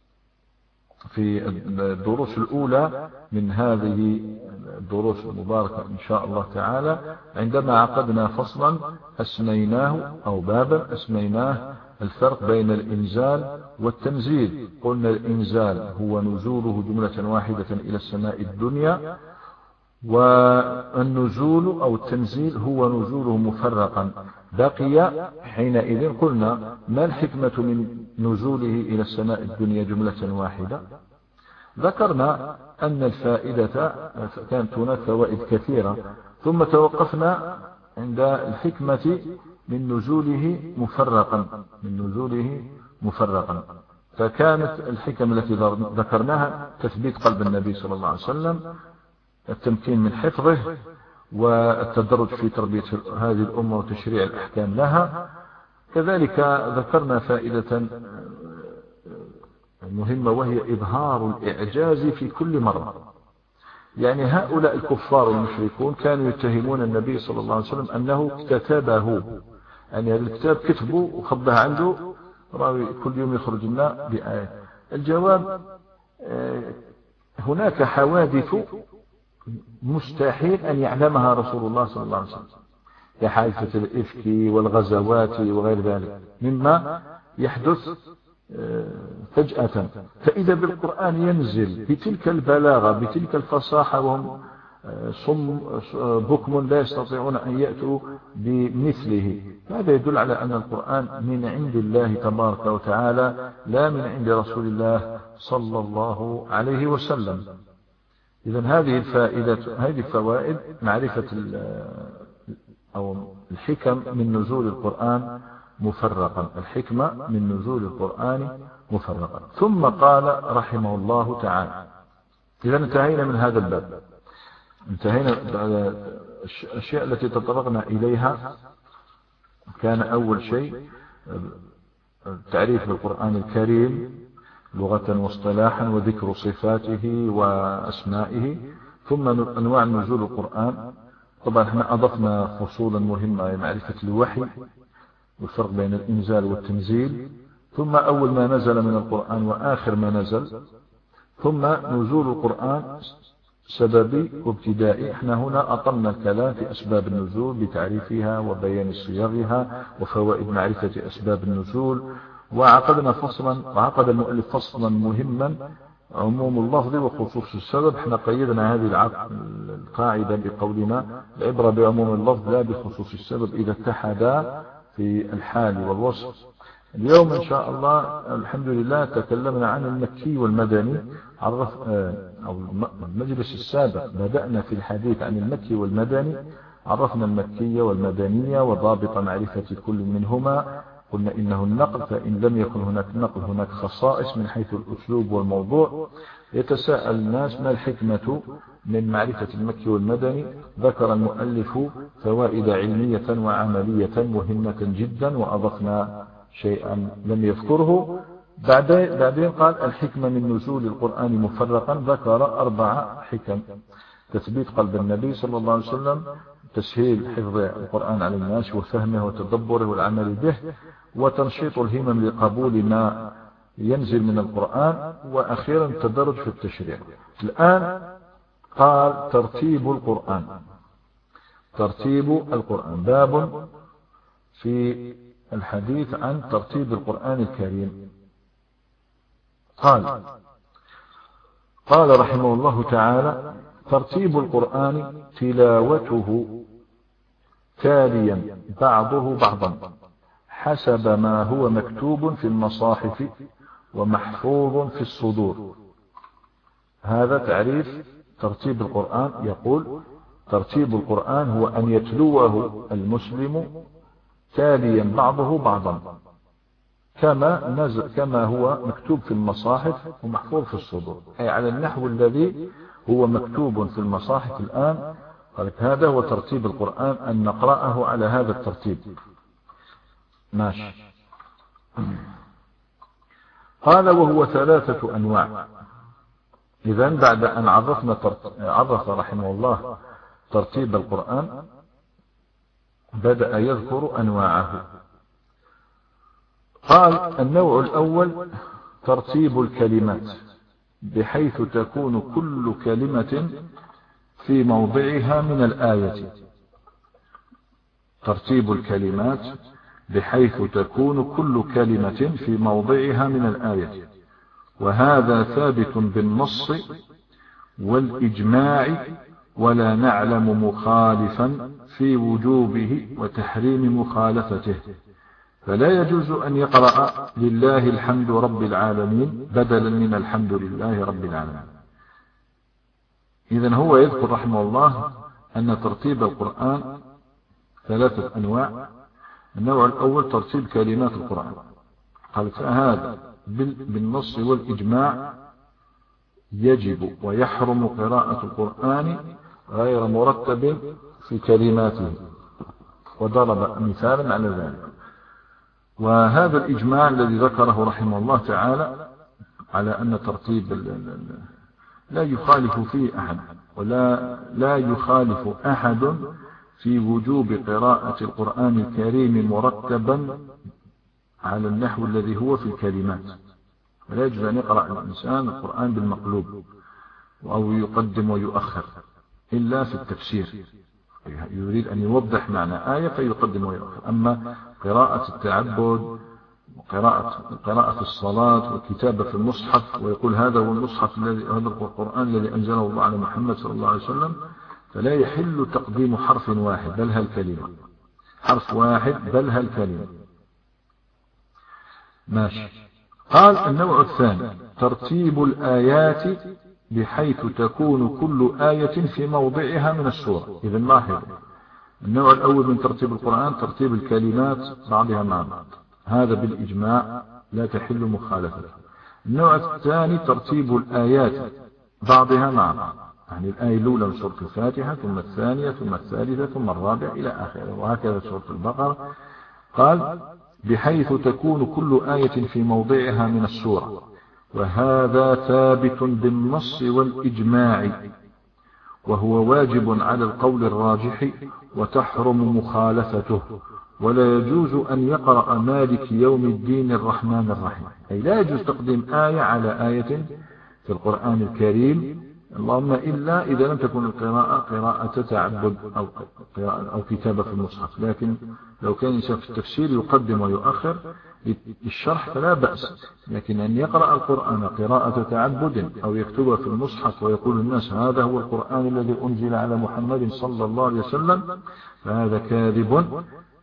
[SPEAKER 1] في الدروس الأولى من هذه الدروس المباركة إن شاء الله تعالى، عندما عقدنا فصلا أسميناه أو بابا أسميناه الفرق بين الإنزال والتنزيل. قلنا الإنزال هو نزوله جملة واحدة إلى السماء الدنيا، والنزول أو التنزيل هو نزوله مفرقا. بقي حينئذ قلنا ما الحكمة من نزوله إلى السماء الدنيا جملة واحدة؟ ذكرنا أن الفائدة كانت هناك فوائد كثيرة، ثم توقفنا عند الحكمة من نزوله مفرقا من نزوله مفرقا فكانت الحكم التي ذكرناها تثبيت قلب النبي صلى الله عليه وسلم، التمكين من حفظه، والتدرج في تربية هذه الأمة وتشريع الأحكام لها. كذلك ذكرنا فائدة مهمة وهي إظهار الإعجاز في كل مرة، يعني هؤلاء الكفار المشركون كانوا يتهمون النبي صلى الله عليه وسلم أنه كتبه، يعني هذا الكتاب كتبه وخبه عنده، راوي كل يوم يخرج لنا بآية. الجواب هناك حوادث مستحيل أن يعلمها رسول الله صلى الله عليه وسلم، كحادثة الإفك والغزوات وغير ذلك مما يحدث فجأة. فإذا بالقرآن ينزل بتلك البلاغة بتلك الفصاحة وهم صم بكم لا يستطيعون أن يأتوا بمثله، هذا يدل على أن القرآن من عند الله تبارك وتعالى لا من عند رسول الله صلى الله عليه وسلم. إذن هذه الفائدة، هذه الفوائد معرفة أو الحكم من نزول القرآن مفرقا، الحكمة من نزول القرآن مفرقا. ثم قال رحمه الله تعالى، إذا انتهينا من هذا الباب، انتهينا الأشياء التي تطرقنا إليها. كان أول شيء تعريف القرآن الكريم لغة واصطلاحا وذكر صفاته وأسمائه، ثم أنواع نزول القرآن. طبعا احنا أضفنا فصولا مهمة معرفة الوحي والفرق بين الإنزال والتنزيل، ثم أول ما نزل من القرآن وآخر ما نزل، ثم نزول القرآن سببي وابتدائي. احنا هنا أطلنا الكلام في أسباب النزول بتعريفها وبيان صيغها وفوائد معرفة أسباب النزول، وعقدنا فصلا وعقد المؤلف فصلا مهما عموم اللفظ وخصوص السبب. احنا قيدنا هذه القاعدة بقولنا العبرة بعموم اللفظ لا بخصوص السبب إذا اتحدا في الحال والوصف. اليوم إن شاء الله الحمد لله تكلمنا عن المكي والمدني. عرف أو المجلس السابق بدأنا في الحديث عن المكي والمدني، عرفنا المكية والمدنية وضابط معرفة كل منهما. قلنا إنه النقل، فإن لم يكن هناك نقل هناك خصائص من حيث الأسلوب والموضوع. يتساءل الناس ما الحكمة من معرفة المكي والمدني؟ ذكر المؤلف فوائد علمية وعملية مهمة جدا، وأضفنا شيئا لم يذكره. بعدين قال الحكمة من نزول القرآن مفرقا، ذكر أربع حكم: تثبيت قلب النبي صلى الله عليه وسلم، تسهيل حفظ القرآن على الناس وفهمه وتدبره والعمل به، وتنشيط الهمم لقبول ما ينزل من القرآن، وأخيرا التدرج في التشريع. الآن قال ترتيب القرآن. ترتيب القرآن باب في الحديث عن ترتيب القرآن الكريم. قال قال رحمه الله تعالى: ترتيب القرآن تلاوته تاليا بعضه بعضا حسب ما هو مكتوب في المصاحف ومحفوظ في الصدور. هذا تعريف ترتيب القرآن. يقول: ترتيب القرآن هو أن يتلوه المسلم تاليا بعضه بعضا كما نزل كما هو مكتوب في المصاحف ومحفوظ في الصدور، أي على النحو الذي هو مكتوب في المصاحف الآن. قالت هذا هو ترتيب القرآن، أن نقرأه على هذا الترتيب. ماشي. قال: وهو ثلاثة أنواع. إذن بعد أن عرفنا عرف رحمه الله ترتيب القرآن، بدأ يذكر أنواعه. قال: النوع الأول ترتيب الكلمات، بحيث تكون كل كلمة في موضعها من الآية. ترتيب الكلمات بحيث تكون كل كلمة في موضعها من الآية، وهذا ثابت بالنص والإجماع، ولا نعلم مخالفا في وجوبه وتحريم مخالفته، فلا يجوز أن يقرأ لله الحمد رب العالمين بدلا من الحمد لله رب العالمين. إذن هو يذكر رحمه الله أن ترتيب القرآن ثلاثة أنواع. النوع الأول ترتيب كلمات القرآن، قال هذا بالنص والإجماع يجب ويحرم قراءة القرآن غير مرتب في كلماته، وضرب مثالا على ذلك. وهذا الإجماع الذي ذكره رحمه الله تعالى على أن ترتيب لا يخالف فيه أحد، ولا لا يخالف أحد في وجوب قراءة القرآن الكريم مرتبا على النحو الذي هو في الكلمات. ولا يجوز أن يقرأ الإنسان القرآن بالمقلوب أو يقدم ويؤخر إلا في التفسير، يريد أن يوضح معنى آية فيقدم ويؤخر. أما قراءة التعبد وقراءة قراءة الصلاة والكتابة في المصحف ويقول هذا هو المصحف الذي هذا القرآن الذي أنزله الله على محمد صلى الله عليه وسلم، فلا يحل تقديم حرف واحد بل هالكلمة، حرف واحد بل هالكلمة. ماشي. قال النوع الثاني ترتيب الآيات بحيث تكون كل آية في موضعها من السورة. إذا لاحظوا، النوع الأول من ترتيب القرآن ترتيب الكلمات بعضها مع بعض، هذا بالإجماع لا تحل مخالفته. النوع الثاني ترتيب الآيات بعضها مع بعض، يعني الآية الأولى من سورة الفاتحة ثم الثانية ثم الثالثة ثم الرابعة إلى آخره، وهكذا سورة البقرة. قال بحيث تكون كل آية في موضعها من السورة، وهذا ثابت بالنص والإجماع، وهو واجب على القول الراجح وتحرم مخالفته. ولا يجوز أن يقرأ مالك يوم الدين الرحمن الرحيم، أي لا يجوز تقديم آية على آية في القرآن الكريم، اللهم إلا إذا لم تكن القراءة قراءة تعبد أو, أو كتابة في المصحف. لكن لو كان إنسان في التفسير يقدم ويؤخر للشرح فلا بأس، لكن أن يقرأ القرآن قراءة تعبد أو يكتبها في المصحف ويقول الناس هذا هو القرآن الذي أنزل على محمد صلى الله عليه وسلم، فهذا كاذب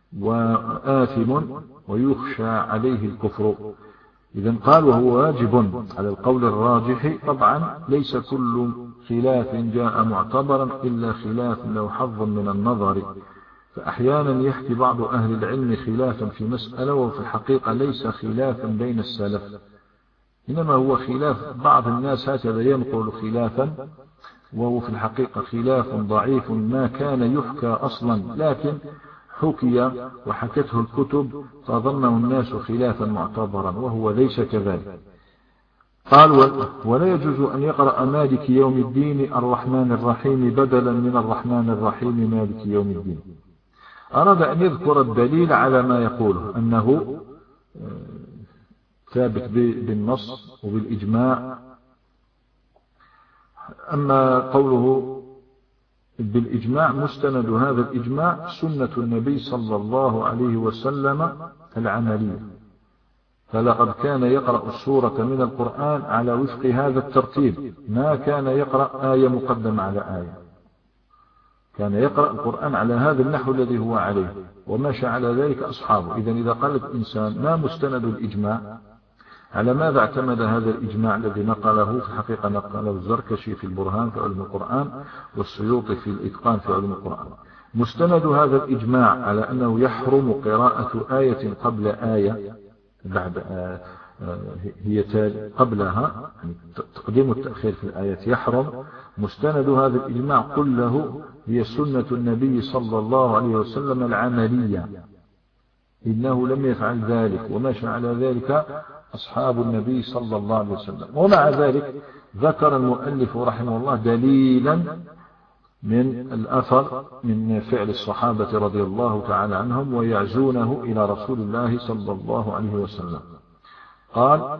[SPEAKER 1] وآثم ويخشى عليه الكفر. إذن قال وهو واجب على القول الراجح. طبعا ليس كل خلاف جاء معتبرا إلا خلاف له حظ من النظر، فأحيانا يحكي بعض أهل العلم خلافا في مسألة وفي الحقيقة ليس خلافا بين السلف، إنما هو خلاف بعض الناس هكذا ينقل خلافا وهو في الحقيقة خلاف ضعيف ما كان يحكى أصلا، لكن حكي وحكته الكتب فظنه الناس خلافا معتبرا وهو ليس كذلك. قال ولا يجوز أن يقرأ مالك يوم الدين الرحمن الرحيم بدلا من الرحمن الرحيم مالك يوم الدين. أراد أن يذكر الدليل على ما يقوله أنه ثابت بالنص وبالإجماع. أما قوله بالإجماع مستند هذا الإجماع سنة النبي صلى الله عليه وسلم العملية، فلقد كان يقرأ السورة من القرآن على وفق هذا الترتيب، ما كان يقرأ آية مقدمة على آية، كان يقرأ القرآن على هذا النحو الذي هو عليه ومشى على ذلك أصحابه. إذن إذا قال الإنسان ما مستند الإجماع، على ماذا اعتمد هذا الإجماع الذي نقله؟ في الحقيقة نقله الزركشي في البرهان في علم القرآن والسيوطي في الإتقان في علم القرآن. مستند هذا الإجماع على أنه يحرم قراءة آية قبل آية بعد آه هي قبلها، يعني تقديم التأخير في الآيات يحرم. مستند هذا الإجماع كله هي سنة النبي صلى الله عليه وسلم العملية، إنه لم يفعل ذلك ومشى على ذلك أصحاب النبي صلى الله عليه وسلم. ومع ذلك ذكر المؤلف رحمه الله دليلا من الأثر من فعل الصحابة رضي الله تعالى عنهم ويعزونه إلى رسول الله صلى الله عليه وسلم. قال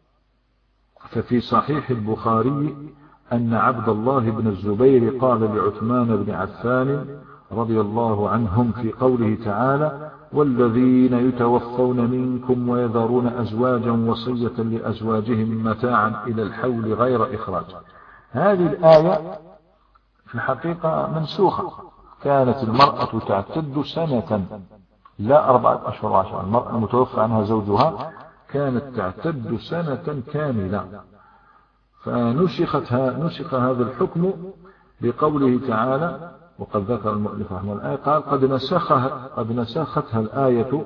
[SPEAKER 1] ففي صحيح البخاري أن عبد الله بن الزبير قال لعثمان بن عفان رضي الله عنهم في قوله تعالى والذين يتوفون منكم ويذرون أزواجا وصية لأزواجهم متاعا إلى الحول غير إخراج. هذه الآية في الحقيقة منسوخة، كانت المرأة تعتد سنة لا أربعة أشهر وعشرة، المرأة المتوفى عنها زوجها كانت تعتد سنة كاملة، فنسختها نسخ هذا الحكم بقوله تعالى وقد ذكر المؤلف رحمه الله الآية قال قد نسخها قد نسختها الآية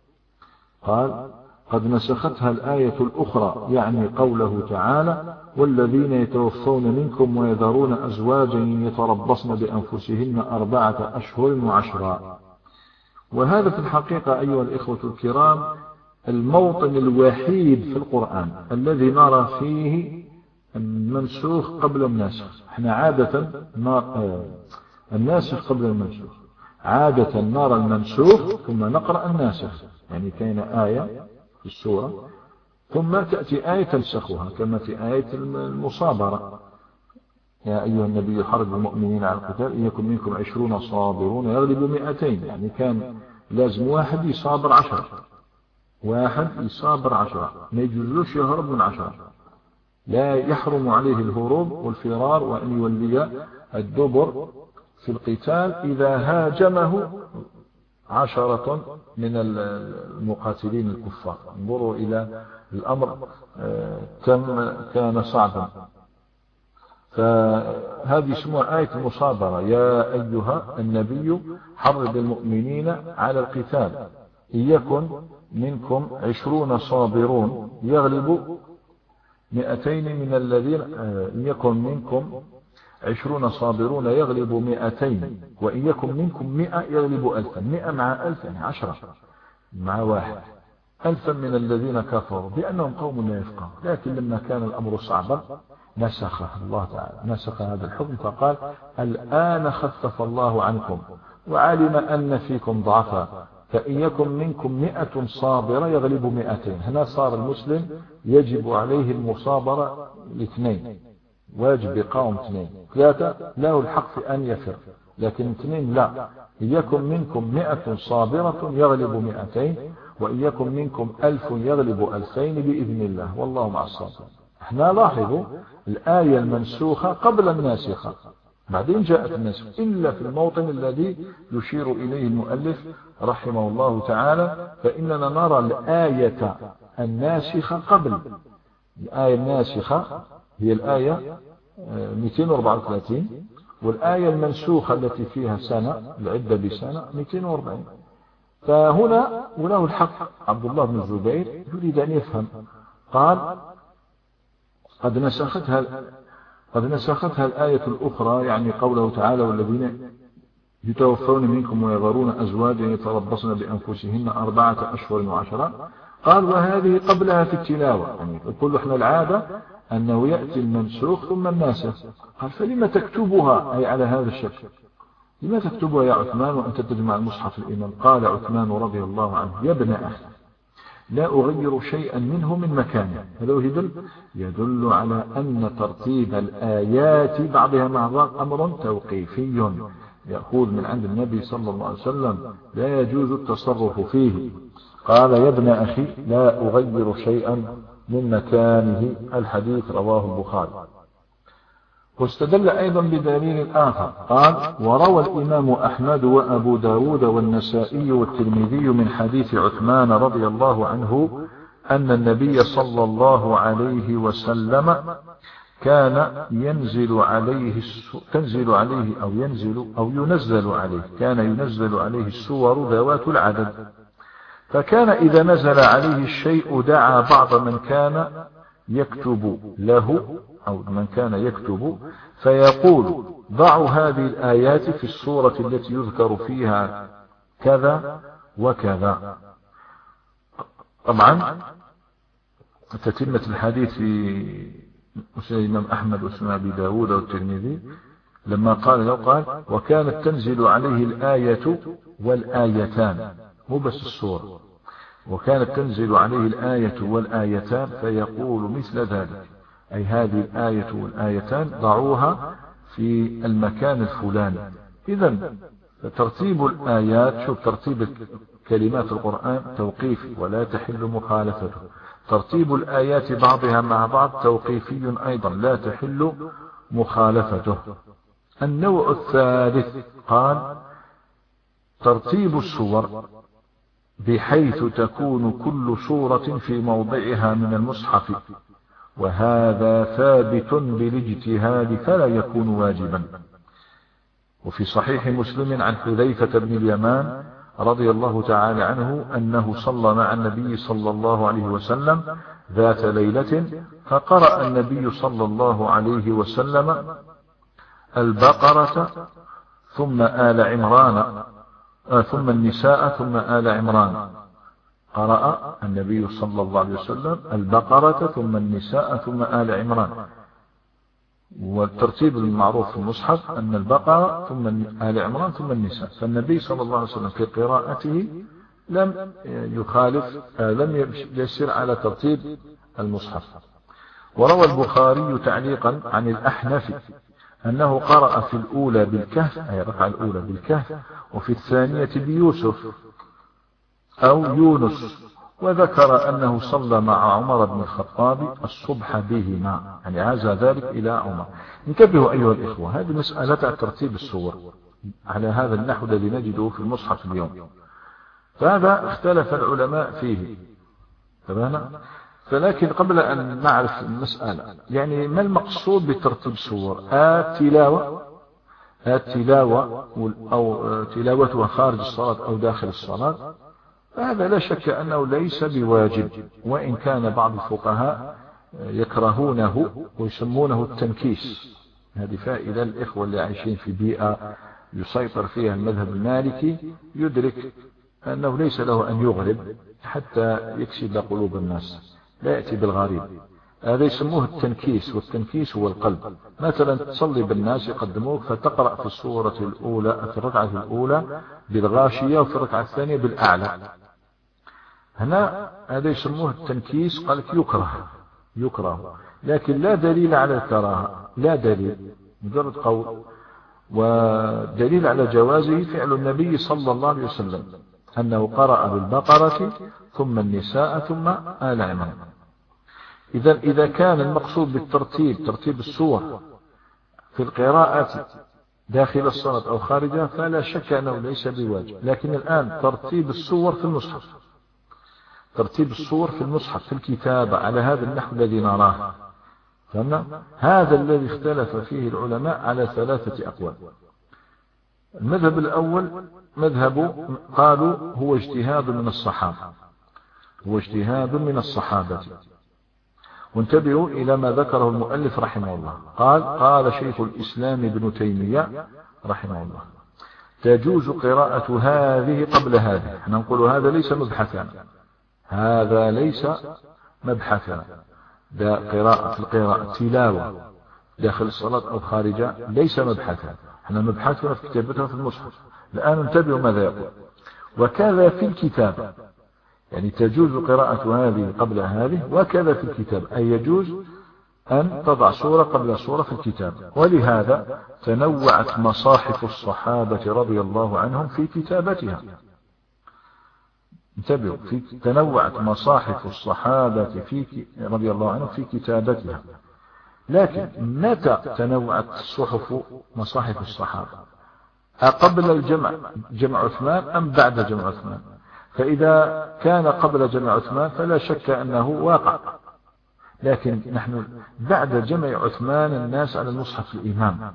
[SPEAKER 1] قال قد نسختها الآية الأخرى، يعني قوله تعالى والذين يتوفون منكم ويذرون أزواجا يتربصن بأنفسهن أربعة أشهر وعشرا. وهذا في الحقيقة أيها الإخوة الكرام الموطن الوحيد في القرآن الذي نرى فيه المنسوخ قبل الناسخ. احنا عادة نرى الناسخ قبل المنسوخ، عادة نرى المنسوخ ثم نقرأ الناسخ، يعني كاين آية في السورة ثم تأتي آية تنسخها، كما في آية المصابرة: يا أيها النبي حرض المؤمنين على القتال إن يكن منكم عشرون صابرون يغلبوا مئتين. يعني كان لازم واحد يصابر عشرة، واحد يصابر عشرة، ما يجوزوش يهرب من عشرة، لا يحرم عليه الهروب والفرار وأن يولي الدبر في القتال إذا هاجمه عشرة من المقاتلين الكفار. انظروا إلى الأمر كم كان صعبا. فهذه اسمها آية المصابرة: يا أيها النبي حرض المؤمنين على القتال إن يكن منكم عشرون صابرون يغلبوا مئتين من الذين إن يكن منكم عشرون صابرون يغلبوا مئتين وإن يكن منكم مئة يغلبوا ألفا. مئة مع ألف يعني عشرة مع واحد، ألفا من الذين كفروا بأنهم قوم لا يفقهون. لكن لما كان الأمر صعبا نسخ الله تعالى، نسخ هذا الحكم فقال: الآن خفف الله عنكم وعلم أن فيكم ضعفا فإن يكن منكم مئة صابرة يغلب مئتين. هنا صار المسلم يجب عليه المصابرة لاثنين، واجب يقاوم اثنين. ثلاثة له الحق في أن يفر، لكن اثنين لا. إن يكن منكم مئة صابرة يغلب مئتين وإن يكن منكم ألف يغلب ألفين بإذن الله والله مع الصابرين. احنا لاحظوا الآية المنسوخة قبل الناسخة، بعدين جاءت النسخ، إلا في الموطن الذي يشير إليه المؤلف رحمه الله تعالى، فإننا نرى الآية الناسخة قبل. الآية الناسخة هي الآية مئتين وأربعة وثلاثين، والآية المنسوخة التي فيها سنة العدة بسنة مئتين وأربعين. فهنا وله الحق عبد الله بن الزبير يريد أن يفهم، قال: قد نسختها قد نسختها الآية الأخرى، يعني قوله تعالى: والذين يتوفون منكم ويذرون أزواجا يتربصن بأنفسهن أربعة أشهر وعشرة. قال: وهذه قبلها في التلاوة. يعني يقول احنا العادة أنه يأتي المنسوخ ثم الناسخ. قال: فلما تكتبها أي على هذا الشكل؟ لما تكتبها يا عثمان وأنت تجمع المصحف الإمام؟ قال عثمان رضي الله عنه: يا ابن أخي لا أغير شيئا منه من مكانه. هذا يدل يدل على أن ترتيب الآيات بعضها مع بعض أمر توقيفي يأخذ من عند النبي صلى الله عليه وسلم، لا يجوز التصرف فيه. قال: يا ابن أخي لا أغير شيئا من مكانه. الحديث رواه البخاري. واستدل أيضا بدليل آخر، قال: وروى الإمام أحمد وأبو داود والنسائي والترمذي من حديث عثمان رضي الله عنه أن النبي صلى الله عليه وسلم كان ينزل عليه تنزل عليه أو ينزل أو ينزل عليه كان ينزل عليه السور ذوات العدد، فكان إذا نزل عليه الشيء دعا بعض من كان يكتب له أو من كان يكتب فيقول: ضعوا هذه الآيات في السورة التي يذكر فيها كذا وكذا. طبعا تتمة الحديث في مسند الإمام أحمد وسنن أبي داود والترمذي لما قال له قال: وكانت تنزل عليه الآية والآيتان، مو بس السورة، وكانت تنزل عليه الآية والآيتان فيقول مثل ذلك، أي هذه الآية والآيتان ضعوها في المكان الفلاني. إذن ترتيب الآيات، شوف ترتيب كلمات القرآن توقيفي ولا تحل مخالفته. ترتيب الآيات بعضها مع بعض توقيفي أيضا لا تحل مخالفته. النوع الثالث قال: ترتيب السور بحيث تكون كل سورة في موضعها من المصحف، وهذا ثابت بالاجتهاد فلا يكون واجبا. وفي صحيح مسلم عن حذيفة بن اليمان رضي الله تعالى عنه أنه صلى مع النبي صلى الله عليه وسلم ذات ليلة، فقرأ النبي صلى الله عليه وسلم البقرة ثم آل عمران ثم النساء ثم آل عمران. قرأ النبي صلى الله عليه وسلم البقرة ثم النساء ثم آل عمران. والترتيب المعروف في المصحف أن البقرة ثم آل عمران ثم النساء، فالنبي صلى الله عليه وسلم في قراءته لم يخالف لم يسير على ترتيب المصحف. وروى البخاري تعليقا عن الأحنف أنه قرأ في الأولى بالكهف، أي الركعة الأولى بالكهف، وفي الثانية بيوسف أو يونس، وذكر أنه صلى مع عمر بن الخطاب الصبح بهما، يعني عزى ذلك إلى عمر. انتبهوا أيها الإخوة، هذه مسألة ترتيب السور على هذا النحو الذي نجده في المصحف اليوم، فهذا اختلف العلماء فيه تماما. فلكن قبل أن نعرف المسألة، يعني ما المقصود بترتيب السور؟ التلاوة التلاوة أو تلاوتها خارج الصلاة أو داخل الصلاة، هذا لا شك أنه ليس بواجب، وإن كان بعض الفقهاء يكرهونه ويسمونه التنكيس. هذه فائدة الإخوة اللي عايشين في بيئة يسيطر فيها المذهب المالكي يدرك أنه ليس له أن يغرب حتى يكسب قلوب الناس، لا يأتي بالغريب. هذا يسموه التنكيس، والتنكيس هو القلب. مثلا تصلي بالناس يقدموك فتقرأ في السورة الأولى في الركعة الأولى بالغاشية وفي الركعة الثانية بالأعلى، هنا هذا يسموه التنكيس. قالك يكره يكره لكن لا دليل على الكراهة، لا دليل، مجرد قول. ودليل على جوازه فعل النبي صلى الله عليه وسلم أنه قرأ بالبقرة ثم النساء ثم آل عمران. إذا إذا كان المقصود بالترتيب ترتيب السور في القراءة داخل الصلاة أو خارجها فلا شك أنه ليس بواجب. لكن الآن ترتيب السور في المصحف، ترتيب السور في المصحف في الكتابة على هذا النحو الذي نراه، فهمنا؟ هذا الذي اختلف فيه العلماء على ثلاثة أقوال. المذهب الأول مذهب قالوا هو اجتهاد من الصحابة، هو اجتهاد من الصحابة. وانتبهوا إلى ما ذكره المؤلف رحمه الله، قال قال شيخ الإسلام ابن تيمية رحمه الله تجوز قراءة هذه قبل هذه. احنا نقول هذا ليس مبحثا، هذا ليس مبحثا، ده قراءة القراءة تلاوة داخل الصلاة أو خارجها ليس مبحثا، احنا مبحثنا في كتابتها في المصحف. الآن انتبهوا ماذا يقول، وكذا في الكتاب، يعني تجوز قراءة هذه قبل هذه، وكذا في الكتاب، أي يجوز أن تضع سورة قبل سورة في الكتاب. ولهذا تنوعت مصاحف الصحابة رضي الله عنهم في كتابتها. انتبهوا، في تنوعت مصاحف الصحابة في رضي الله عنهم في كتابتها. لكن متى تنوعت صحف مصاحف الصحابة؟ أقبل الجمع جمع عثمان أم بعد جمع عثمان؟ فإذا كان قبل جمع عثمان فلا شك أنه واقع، لكن نحن بعد جمع عثمان الناس على المصحف الإمام،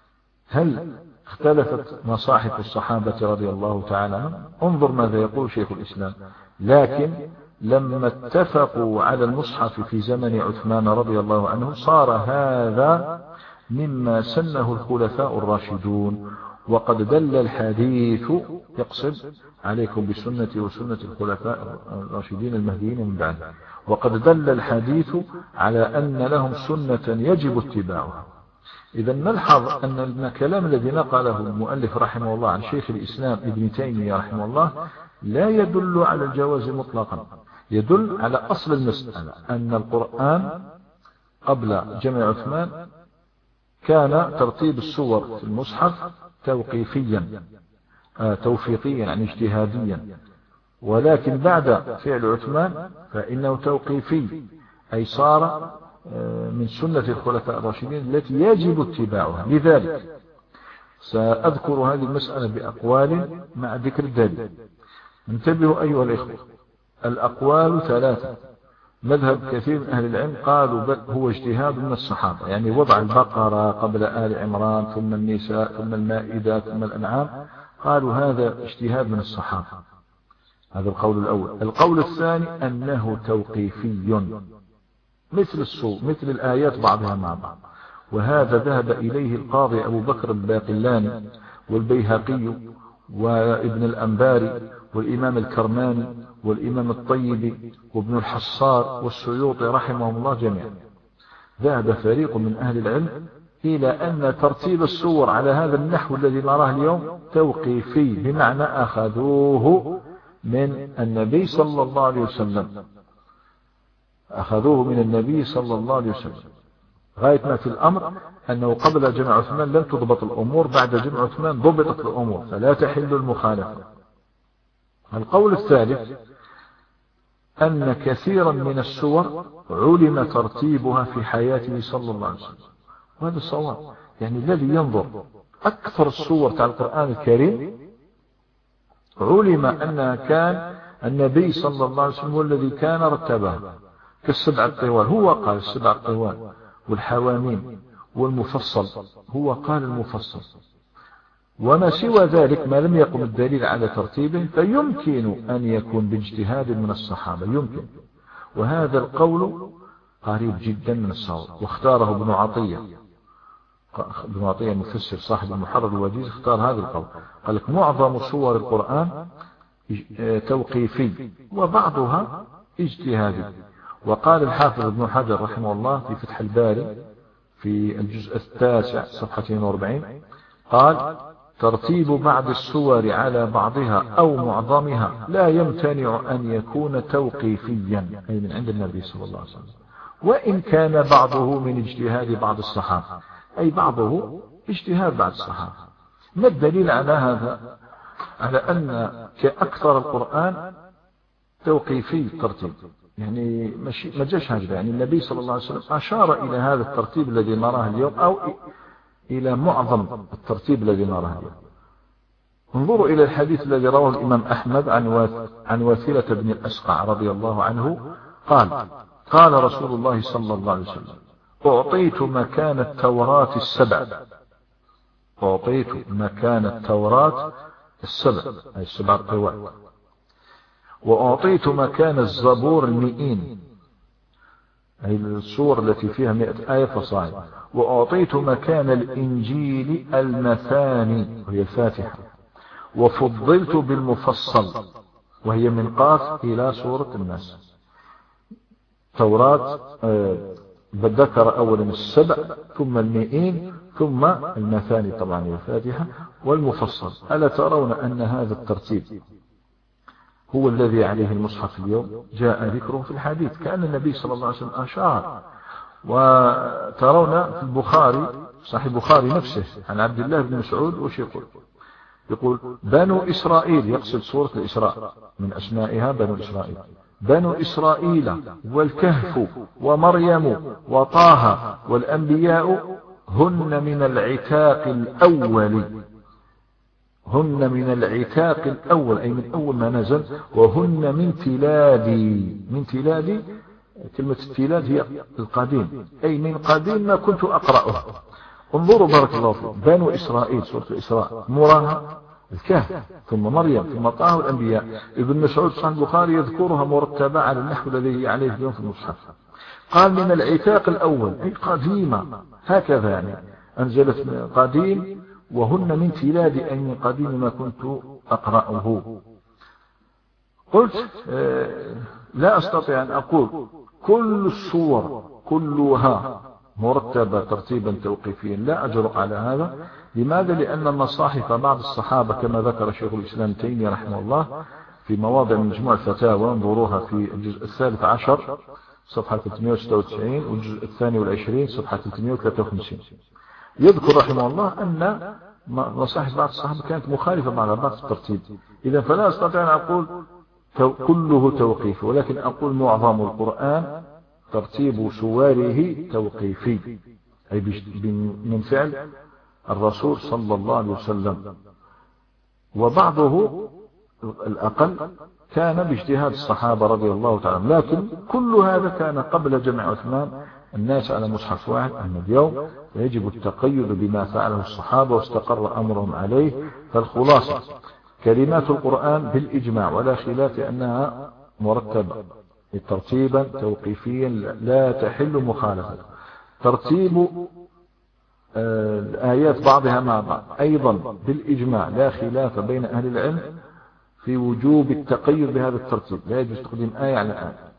[SPEAKER 1] هل اختلفت مصاحف الصحابة رضي الله تعالى عنهم؟ انظر ماذا يقول شيخ الإسلام، لكن لما اتفقوا على المصحف في زمن عثمان رضي الله عنه صار هذا مما سنه الخلفاء الراشدون. وقد دل الحديث، يقصد عليكم بسنتي وسنة الخلفاء الراشدين المهديين من بعد، وقد دل الحديث على أن لهم سنة يجب اتباعها. إذا نلحظ أن الكلام الذي نقله المؤلف رحمه الله عن شيخ الإسلام ابن تيمية رحمه الله لا يدل على الجواز مطلقا، يدل على أصل المسألة أن القرآن قبل جمع عثمان كان ترتيب السور في المصحف توقيفيا آه توفيقيا يعني اجتهاديا، ولكن بعد فعل عثمان فإنه توقيفي، أي صار آه من سنة الخلفاء الراشدين التي يجب اتباعها. لذلك سأذكر هذه المسألة بأقوال مع ذكر الدليل. انتبهوا أيها الإخوة، الأقوال ثلاثة. مذهب كثير من أهل العلم قالوا بل هو اجتهاد من الصحابة، يعني وضع البقرة قبل آل عمران ثم النساء ثم المائدة ثم الأنعام، قالوا هذا اجتهاد من الصحابة. هذا القول الأول. القول الثاني أنه توقيفي مثل الصور مثل الآيات بعضها مع بعض، وهذا ذهب إليه القاضي أبو بكر الباقلاني والبيهقي وابن الأنباري والإمام الكرماني والإمام الطيبي وابن الحصار والسيوطي رحمهم الله جميعا. ذهب فريق من أهل العلم إلى أن ترتيب السور على هذا النحو الذي نراه اليوم توقيفي، بمعنى أخذوه من النبي صلى الله عليه وسلم، أخذوه من النبي صلى الله عليه وسلم، غاية ما في الأمر أنه قبل جمع عثمان لم تضبط الأمور، بعد جمع عثمان ضبطت الأمور، فلا تحل المخالفة. القول الثالث أن كثيرا من السور علم ترتيبها في حياته صلى الله عليه وسلم، وهذا الصواب. يعني الذي ينظر أكثر السور تاع القرآن الكريم علم أنها كان النبي صلى الله عليه وسلم هو الذي كان رتبها، كالسبع الطوال، هو قال السبع الطوال، والحواميم والمفصل، هو قال المفصل. وما سوى ذلك ما لم يقم الدليل على ترتيبه فيمكن أن يكون باجتهاد من الصحابة، يمكن، وهذا القول قريب جدا من الصواب، واختاره ابن عطية، ابن عطية المفسر صاحب المحرر الوجيز اختار هذا القول، قال لك معظم سور القرآن توقيفي وبعضها اجتهادي. وقال الحافظ ابن حجر رحمه الله في فتح الباري في الجزء التاسع صفحة اثنين وأربعين قال: ترتيب بعض السور على بعضها أو معظمها لا يمتنع أن يكون توقيفيا، أي من عند النبي صلى الله عليه وسلم، وإن كان بعضه من اجتهاد بعض الصحابة، أي بعضه اجتهاد بعض الصحابة. ما الدليل على هذا؟ على أن كأكثر القرآن توقيفي الترتيب، يعني مش ما جاش هكذا، يعني النبي صلى الله عليه وسلم أشار إلى هذا الترتيب الذي نراه اليوم، أو إلى معظم الترتيب الذي نراه اليوم. انظروا إلى الحديث الذي رواه الإمام أحمد عن وثيلة بن الأسقع رضي الله عنه قال: قال رسول الله صلى الله عليه وسلم: أعطيت مكان التوراة السبع، أعطيت مكان التوراة السبع، أي السبع الطوال، وأعطيت مكان الزبور المئين، أي السور التي فيها مئة آية فصاعد، وأعطيت مكان الإنجيل المثاني وهي الفاتحة، وفضلت بالمفصل وهي من قاف إلى سورة الناس. توراة ذكر أولا السبع ثم المئين ثم المثاني طبعا هي الفاتحة والمفصل. ألا ترون أن هذا الترتيب هو الذي عليه المصحف اليوم؟ جاء ذكره في الحديث، كأن النبي صلى الله عليه وسلم أشار. وترون في البخاري، صحيح البخاري نفسه، عن عبد الله بن مسعود وش يقول؟ يقول: بنو إسرائيل، يقصد سورة الإسراء، من أسمائها بنو إسرائيل، بنو إسرائيل والكهف ومريم وطه والأنبياء هن من العتاق الأول، هن من العتاق الأول، أي من أول ما نزل، وهن من تلادي، من تلادي كلمة التلاد هي القديم، أي من قديم ما كنت أقرأه. انظروا بارك الله فيكم، بنو إسرائيل سورة الإسراء موراها الكهف ثم مريم ثم طه والأنبياء. ابن مسعود صحيح البخاري يذكرها مرتبة على النحو الذي عليه اليوم في المصحف. قال من العتاق الأول، أي قديمة، هكذا يعني أنزلت قديم، وهن من تلاد، أي من قديم ما كنت أقرأه. قلت آه لا أستطيع أن أقول كل الصور كلها مرتبة ترتيبا توقيفيا، لا أجرؤ على هذا. لماذا؟ لأن المصاحف بعض الصحابة كما ذكر شيخ الإسلام تيمية رحمه الله في مواضع من مجموع الفتاوى، انظروها في الجزء الثالث عشر صفحة ثلاثمائة وستة وتسعين والجزء الثاني والعشرين صفحة ثلاثمائة وثلاثة وخمسين، يذكر رحمه الله أن مصاحف بعض الصحابة كانت مخالفة مع بعض الترتيب. إذا فلا أستطيع أن أقول كله توقيفي، ولكن أقول معظم القرآن ترتيب سواره توقيفي، أي من فعل الرسول صلى الله عليه وسلم، وبعضه الأقل كان باجتهاد الصحابة رضي الله تعالى. لكن كل هذا كان قبل جمع عثمان الناس على مصحف واحد. أما اليوم يجب التقيد بما فعله الصحابة واستقر أمرهم عليه. فالخلاصة كلمات القرآن بالإجماع ولا خلاف أنها مرتبة ترتيبا توقيفيا لا تحل مخالفة. ترتيب الآيات بعضها مع بعض أيضا بالإجماع لا خلاف بين أهل العلم في وجوب التقيد بهذا الترتيب، لا يجوز تقديم آية على آية.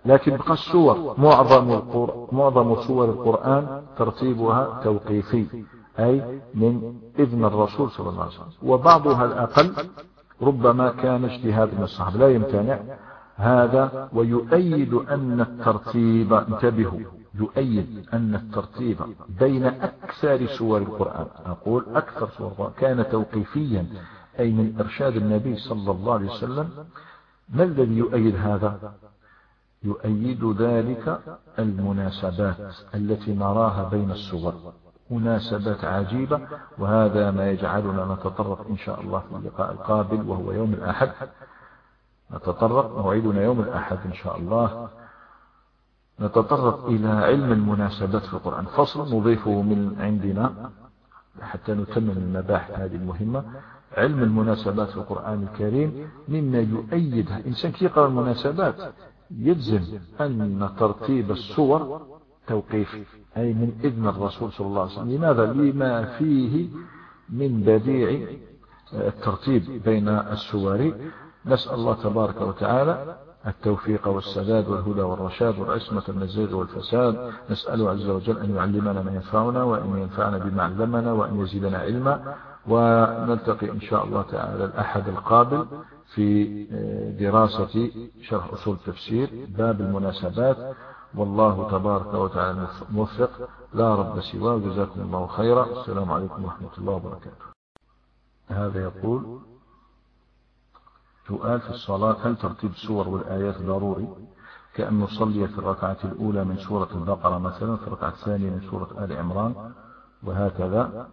[SPEAKER 1] لكن بقى السور معظم القرآن معظم سور القرآن ترتيبها توقيفي، أي من إذن الرسول صلى الله عليه وسلم، وبعضها الأقل ربما كان اجتهاد من الصحابة لا يمتنع هذا. ويؤيد أن الترتيب، انتبهوا، يؤيد أن الترتيب بين أكثر سور القرآن، أقول أكثر سور القرآن، كان توقيفيا أي من إرشاد النبي صلى الله عليه وسلم. ما الذي يؤيد هذا؟ يؤيد ذلك المناسبات التي نراها بين السور، مناسبات عجيبة، وهذا ما يجعلنا نتطرق إن شاء الله في اللقاء القابل وهو يوم الأحد، نتطرق موعدنا يوم الأحد إن شاء الله، نتطرق إلى علم المناسبات في القرآن، فصل نضيفه من عندنا حتى نتمم المباحث هذه المهمة. علم المناسبات في القرآن الكريم مما يؤيد إنسان كي يقرأ المناسبات يلزم أن ترتيب السور توقيفي، أي من إذن الرسول صلى الله عليه وسلم. لماذا؟ لما فيه من بديع الترتيب بين السور. نسأل الله تبارك وتعالى التوفيق والسداد والهدى والرشاد والعصمة من الزيغ والفساد. نسأله عز وجل أن يعلمنا ما ينفعنا، وأن ينفعنا بما علمنا، وأن يزيدنا علما. ونلتقي إن شاء الله تعالى الأحد القابل في دراسة شرح أصول التفسير باب المناسبات، والله تبارك وتعالى موفق لا رب سواه. جزاكم الله خيرا. السلام عليكم ورحمة الله وبركاته. هذا يقول سؤال في الصلاة: هل ترتيب السور والآيات ضروري كأن نصلي في الركعة الأولى من سورة البقرة مثلا، في الركعة الثانية من سورة آل عمران، وهكذا؟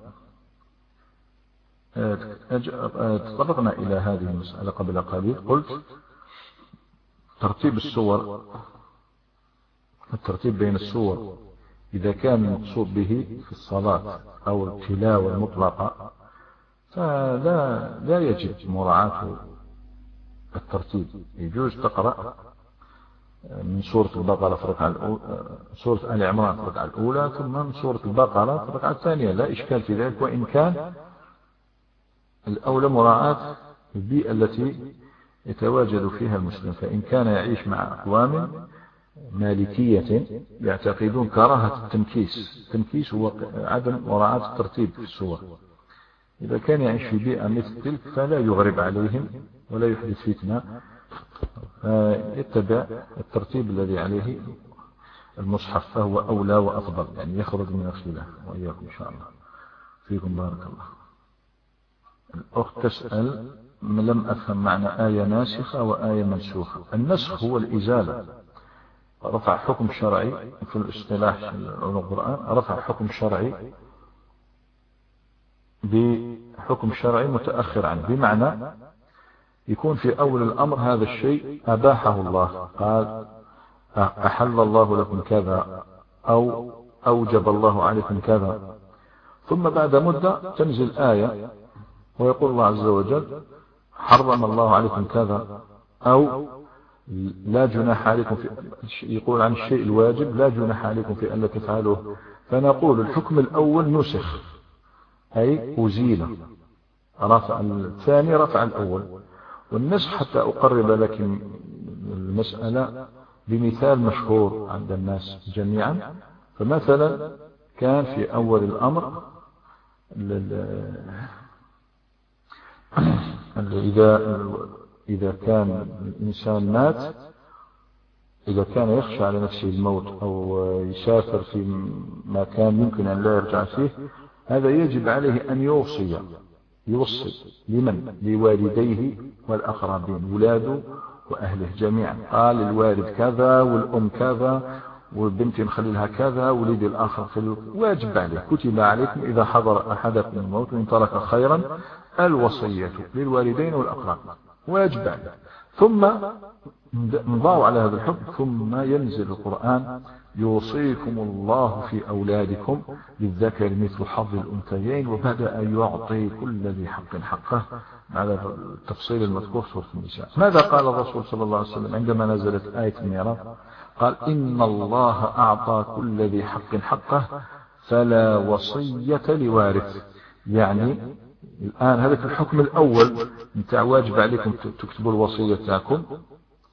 [SPEAKER 1] تطرقنا إلى هذه المسألة قبل قليل. قلت ترتيب السور، الترتيب بين السور إذا كان المقصود به في الصلاة أو التلاوة المطلقة فلا لا يجب مراعاة الترتيب. يجوز تقرأ من سورة البقرة في الركعة الأولى، سورة آل عمران في الركعة الأولى، ثم من سورة البقرة في الركعة الثانية، لا إشكال في ذلك، وإن كان الأولى مراعاة البيئة التي يتواجد فيها المسلم. فإن كان يعيش مع أقوام مالكية يعتقدون كراهة التنكيس، التنكيس هو عدم مراعاة الترتيب في السور، إذا كان يعيش في بيئة مثل تلك فلا يغرب عليهم ولا يحدث فتنة، يتبع الترتيب الذي عليه المصحف فهو أولى وأفضل، يعني يخرج من الخلاف. وإياكم إن شاء الله. فيكم بارك الله. الأخت تسأل: لم أفهم معنى آية ناسخة وآية منسوخة. النسخ هو الإزالة، رفع حكم شرعي في الاصطلاح علوم القرآن، رفع حكم شرعي بحكم شرعي متأخر عنه، بمعنى يكون في أول الأمر هذا الشيء أباحه الله، قال أحل الله لكم كذا أو أوجب الله عليكم كذا، ثم بعد مدة تنزل آية ويقول الله عز وجل حرم الله عليكم كذا، أو لا جناح عليكم في، يقول عن الشيء الواجب لا جناح عليكم في أن لا تفعلوه، فنقول الحكم الأول نسخ أي أزيل، رفع الثاني رفع الأول. والنسخ حتى أقرب لك المسألة بمثال مشهور عند الناس جميعا، فمثلا كان في أول الأمر إذا إذا كان الإنسان مات، إذا كان يخشى على نفسه الموت أو يسافر في مكان يمكن أن لا يرجع فيه، هذا يجب عليه أن يوصي يوصي لمن؟ لوالديه والأقربين، ولاده وأهله جميعا. قال الوالد كذا والأم كذا والبنت نخلي لها كذا وليد الآخر خليه، واجب عليه، كتب عليكم إذا حضر أحدكم الموت وإن ترك خيرا الوصية للوالدين والأقربين، واجب عليه. ثم نضع على هذا الحكم ثم ينزل القرآن يوصيكم الله في أولادكم للذكر مثل حظ الأنثيين، وبدأ يعطي كل ذي حق حقه على التفصيل المذكور في سورة النساء. ماذا قال الرسول صلى الله عليه وسلم عندما نزلت آية الميراث؟ قال إن الله أعطى كل ذي حق حقه فلا وصية لوارث. يعني الآن هذا الحكم الأول انت واجب عليكم تكتبوا الوصية تاعكم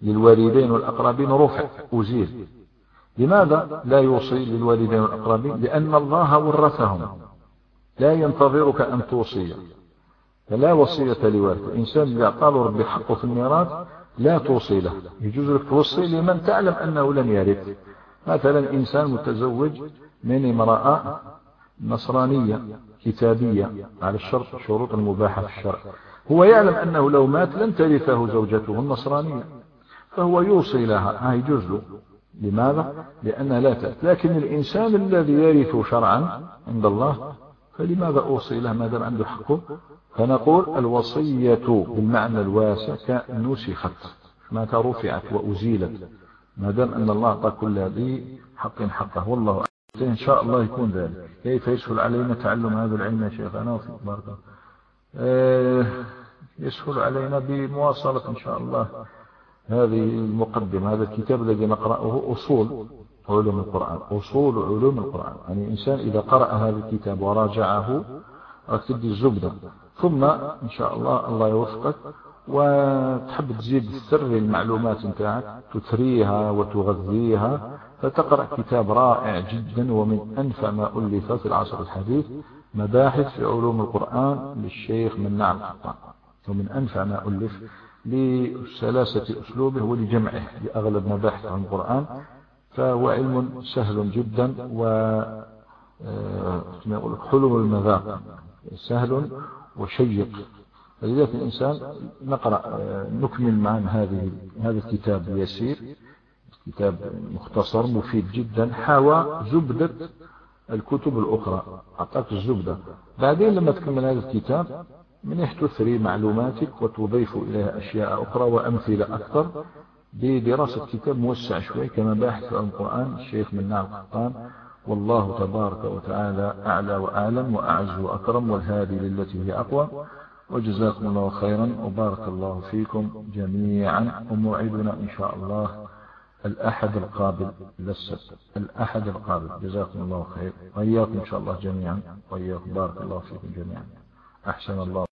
[SPEAKER 1] للوالدين والأقربين رفع أزيل. لماذا لا يوصي للوالدين والأقربين؟ لأن الله ورثهم، لا ينتظرك أن توصي، فلا وصية لوارث. الإنسان اللي أعطاه ربي حقه في الميراث لا توصي له، يجوز لك توصي لمن تعلم أنه لن يرث. مثلا إنسان متزوج من امرأة نصرانية كتابية على الشرط شروط المباحة في الشرع، هو يعلم أنه لو مات لن ترثه زوجته النصرانية، فهو يوصي لها، يجوز له. لماذا؟ لأنها لا تأتي. لكن الإنسان الذي يرث شرعا عند الله فلماذا أوصي له ما دام عنده حقه؟ فنقول الوصية بالمعنى الواسع كنسخت، متى رفعت وأزيلت، ما دام أن الله أعطى كل ذي حق حقه. والله أعلم. إن شاء الله يكون ذلك. كيف يسهل علينا تعلم هذا العلم يا شيخنا وفي بارك الله؟ أه يسهل علينا بمواصلة إن شاء الله هذه المقدمة، هذا الكتاب الذي نقرأه أصول علوم القرآن، أصول علوم القرآن. يعني الإنسان إذا قرأ هذا الكتاب وراجعه أكتب الزبدة، ثم إن شاء الله الله يوفقك وتحب تزيد السر المعلومات نتاعك تثريها وتغذيها، فتقرأ كتاب رائع جدا ومن أنفع ما ألف في العصر الحديث، مباحث في علوم القرآن للشيخ مناع القحطاني، ومن أنفع ما ألف لسلاسة أسلوبه ولجمعه لأغلب مباحث عن القرآن. فهو علم سهل جدا و حلو المذاق، سهل وشيق. فلذلك الإنسان نقرأ نكمل معا هذه هذا الكتاب اليسير، كتاب مختصر مفيد جدا، حوى زبدة الكتب الأخرى، أعطاك الزبدة. بعدين لما تكمل هذا الكتاب من تثري معلوماتك وتضيف إليها أشياء أخرى وأمثلة أكثر بدراسة كتاب موسع شوي كما باحث عن القرآن الشيخ مناع القحطاني. والله تبارك وتعالى أعلى وأعلم وأعز وأكرم، والهادي للتي هي أقوى. وجزاكم الله خيرا وبارك الله فيكم جميعا، وموعدنا إن شاء الله الأحد القابل للسبت، الأحد القابل. جزاكم الله خير وإياكم إن شاء الله جميعا، وإياكم بارك الله فيكم جميعا. أحسن الله.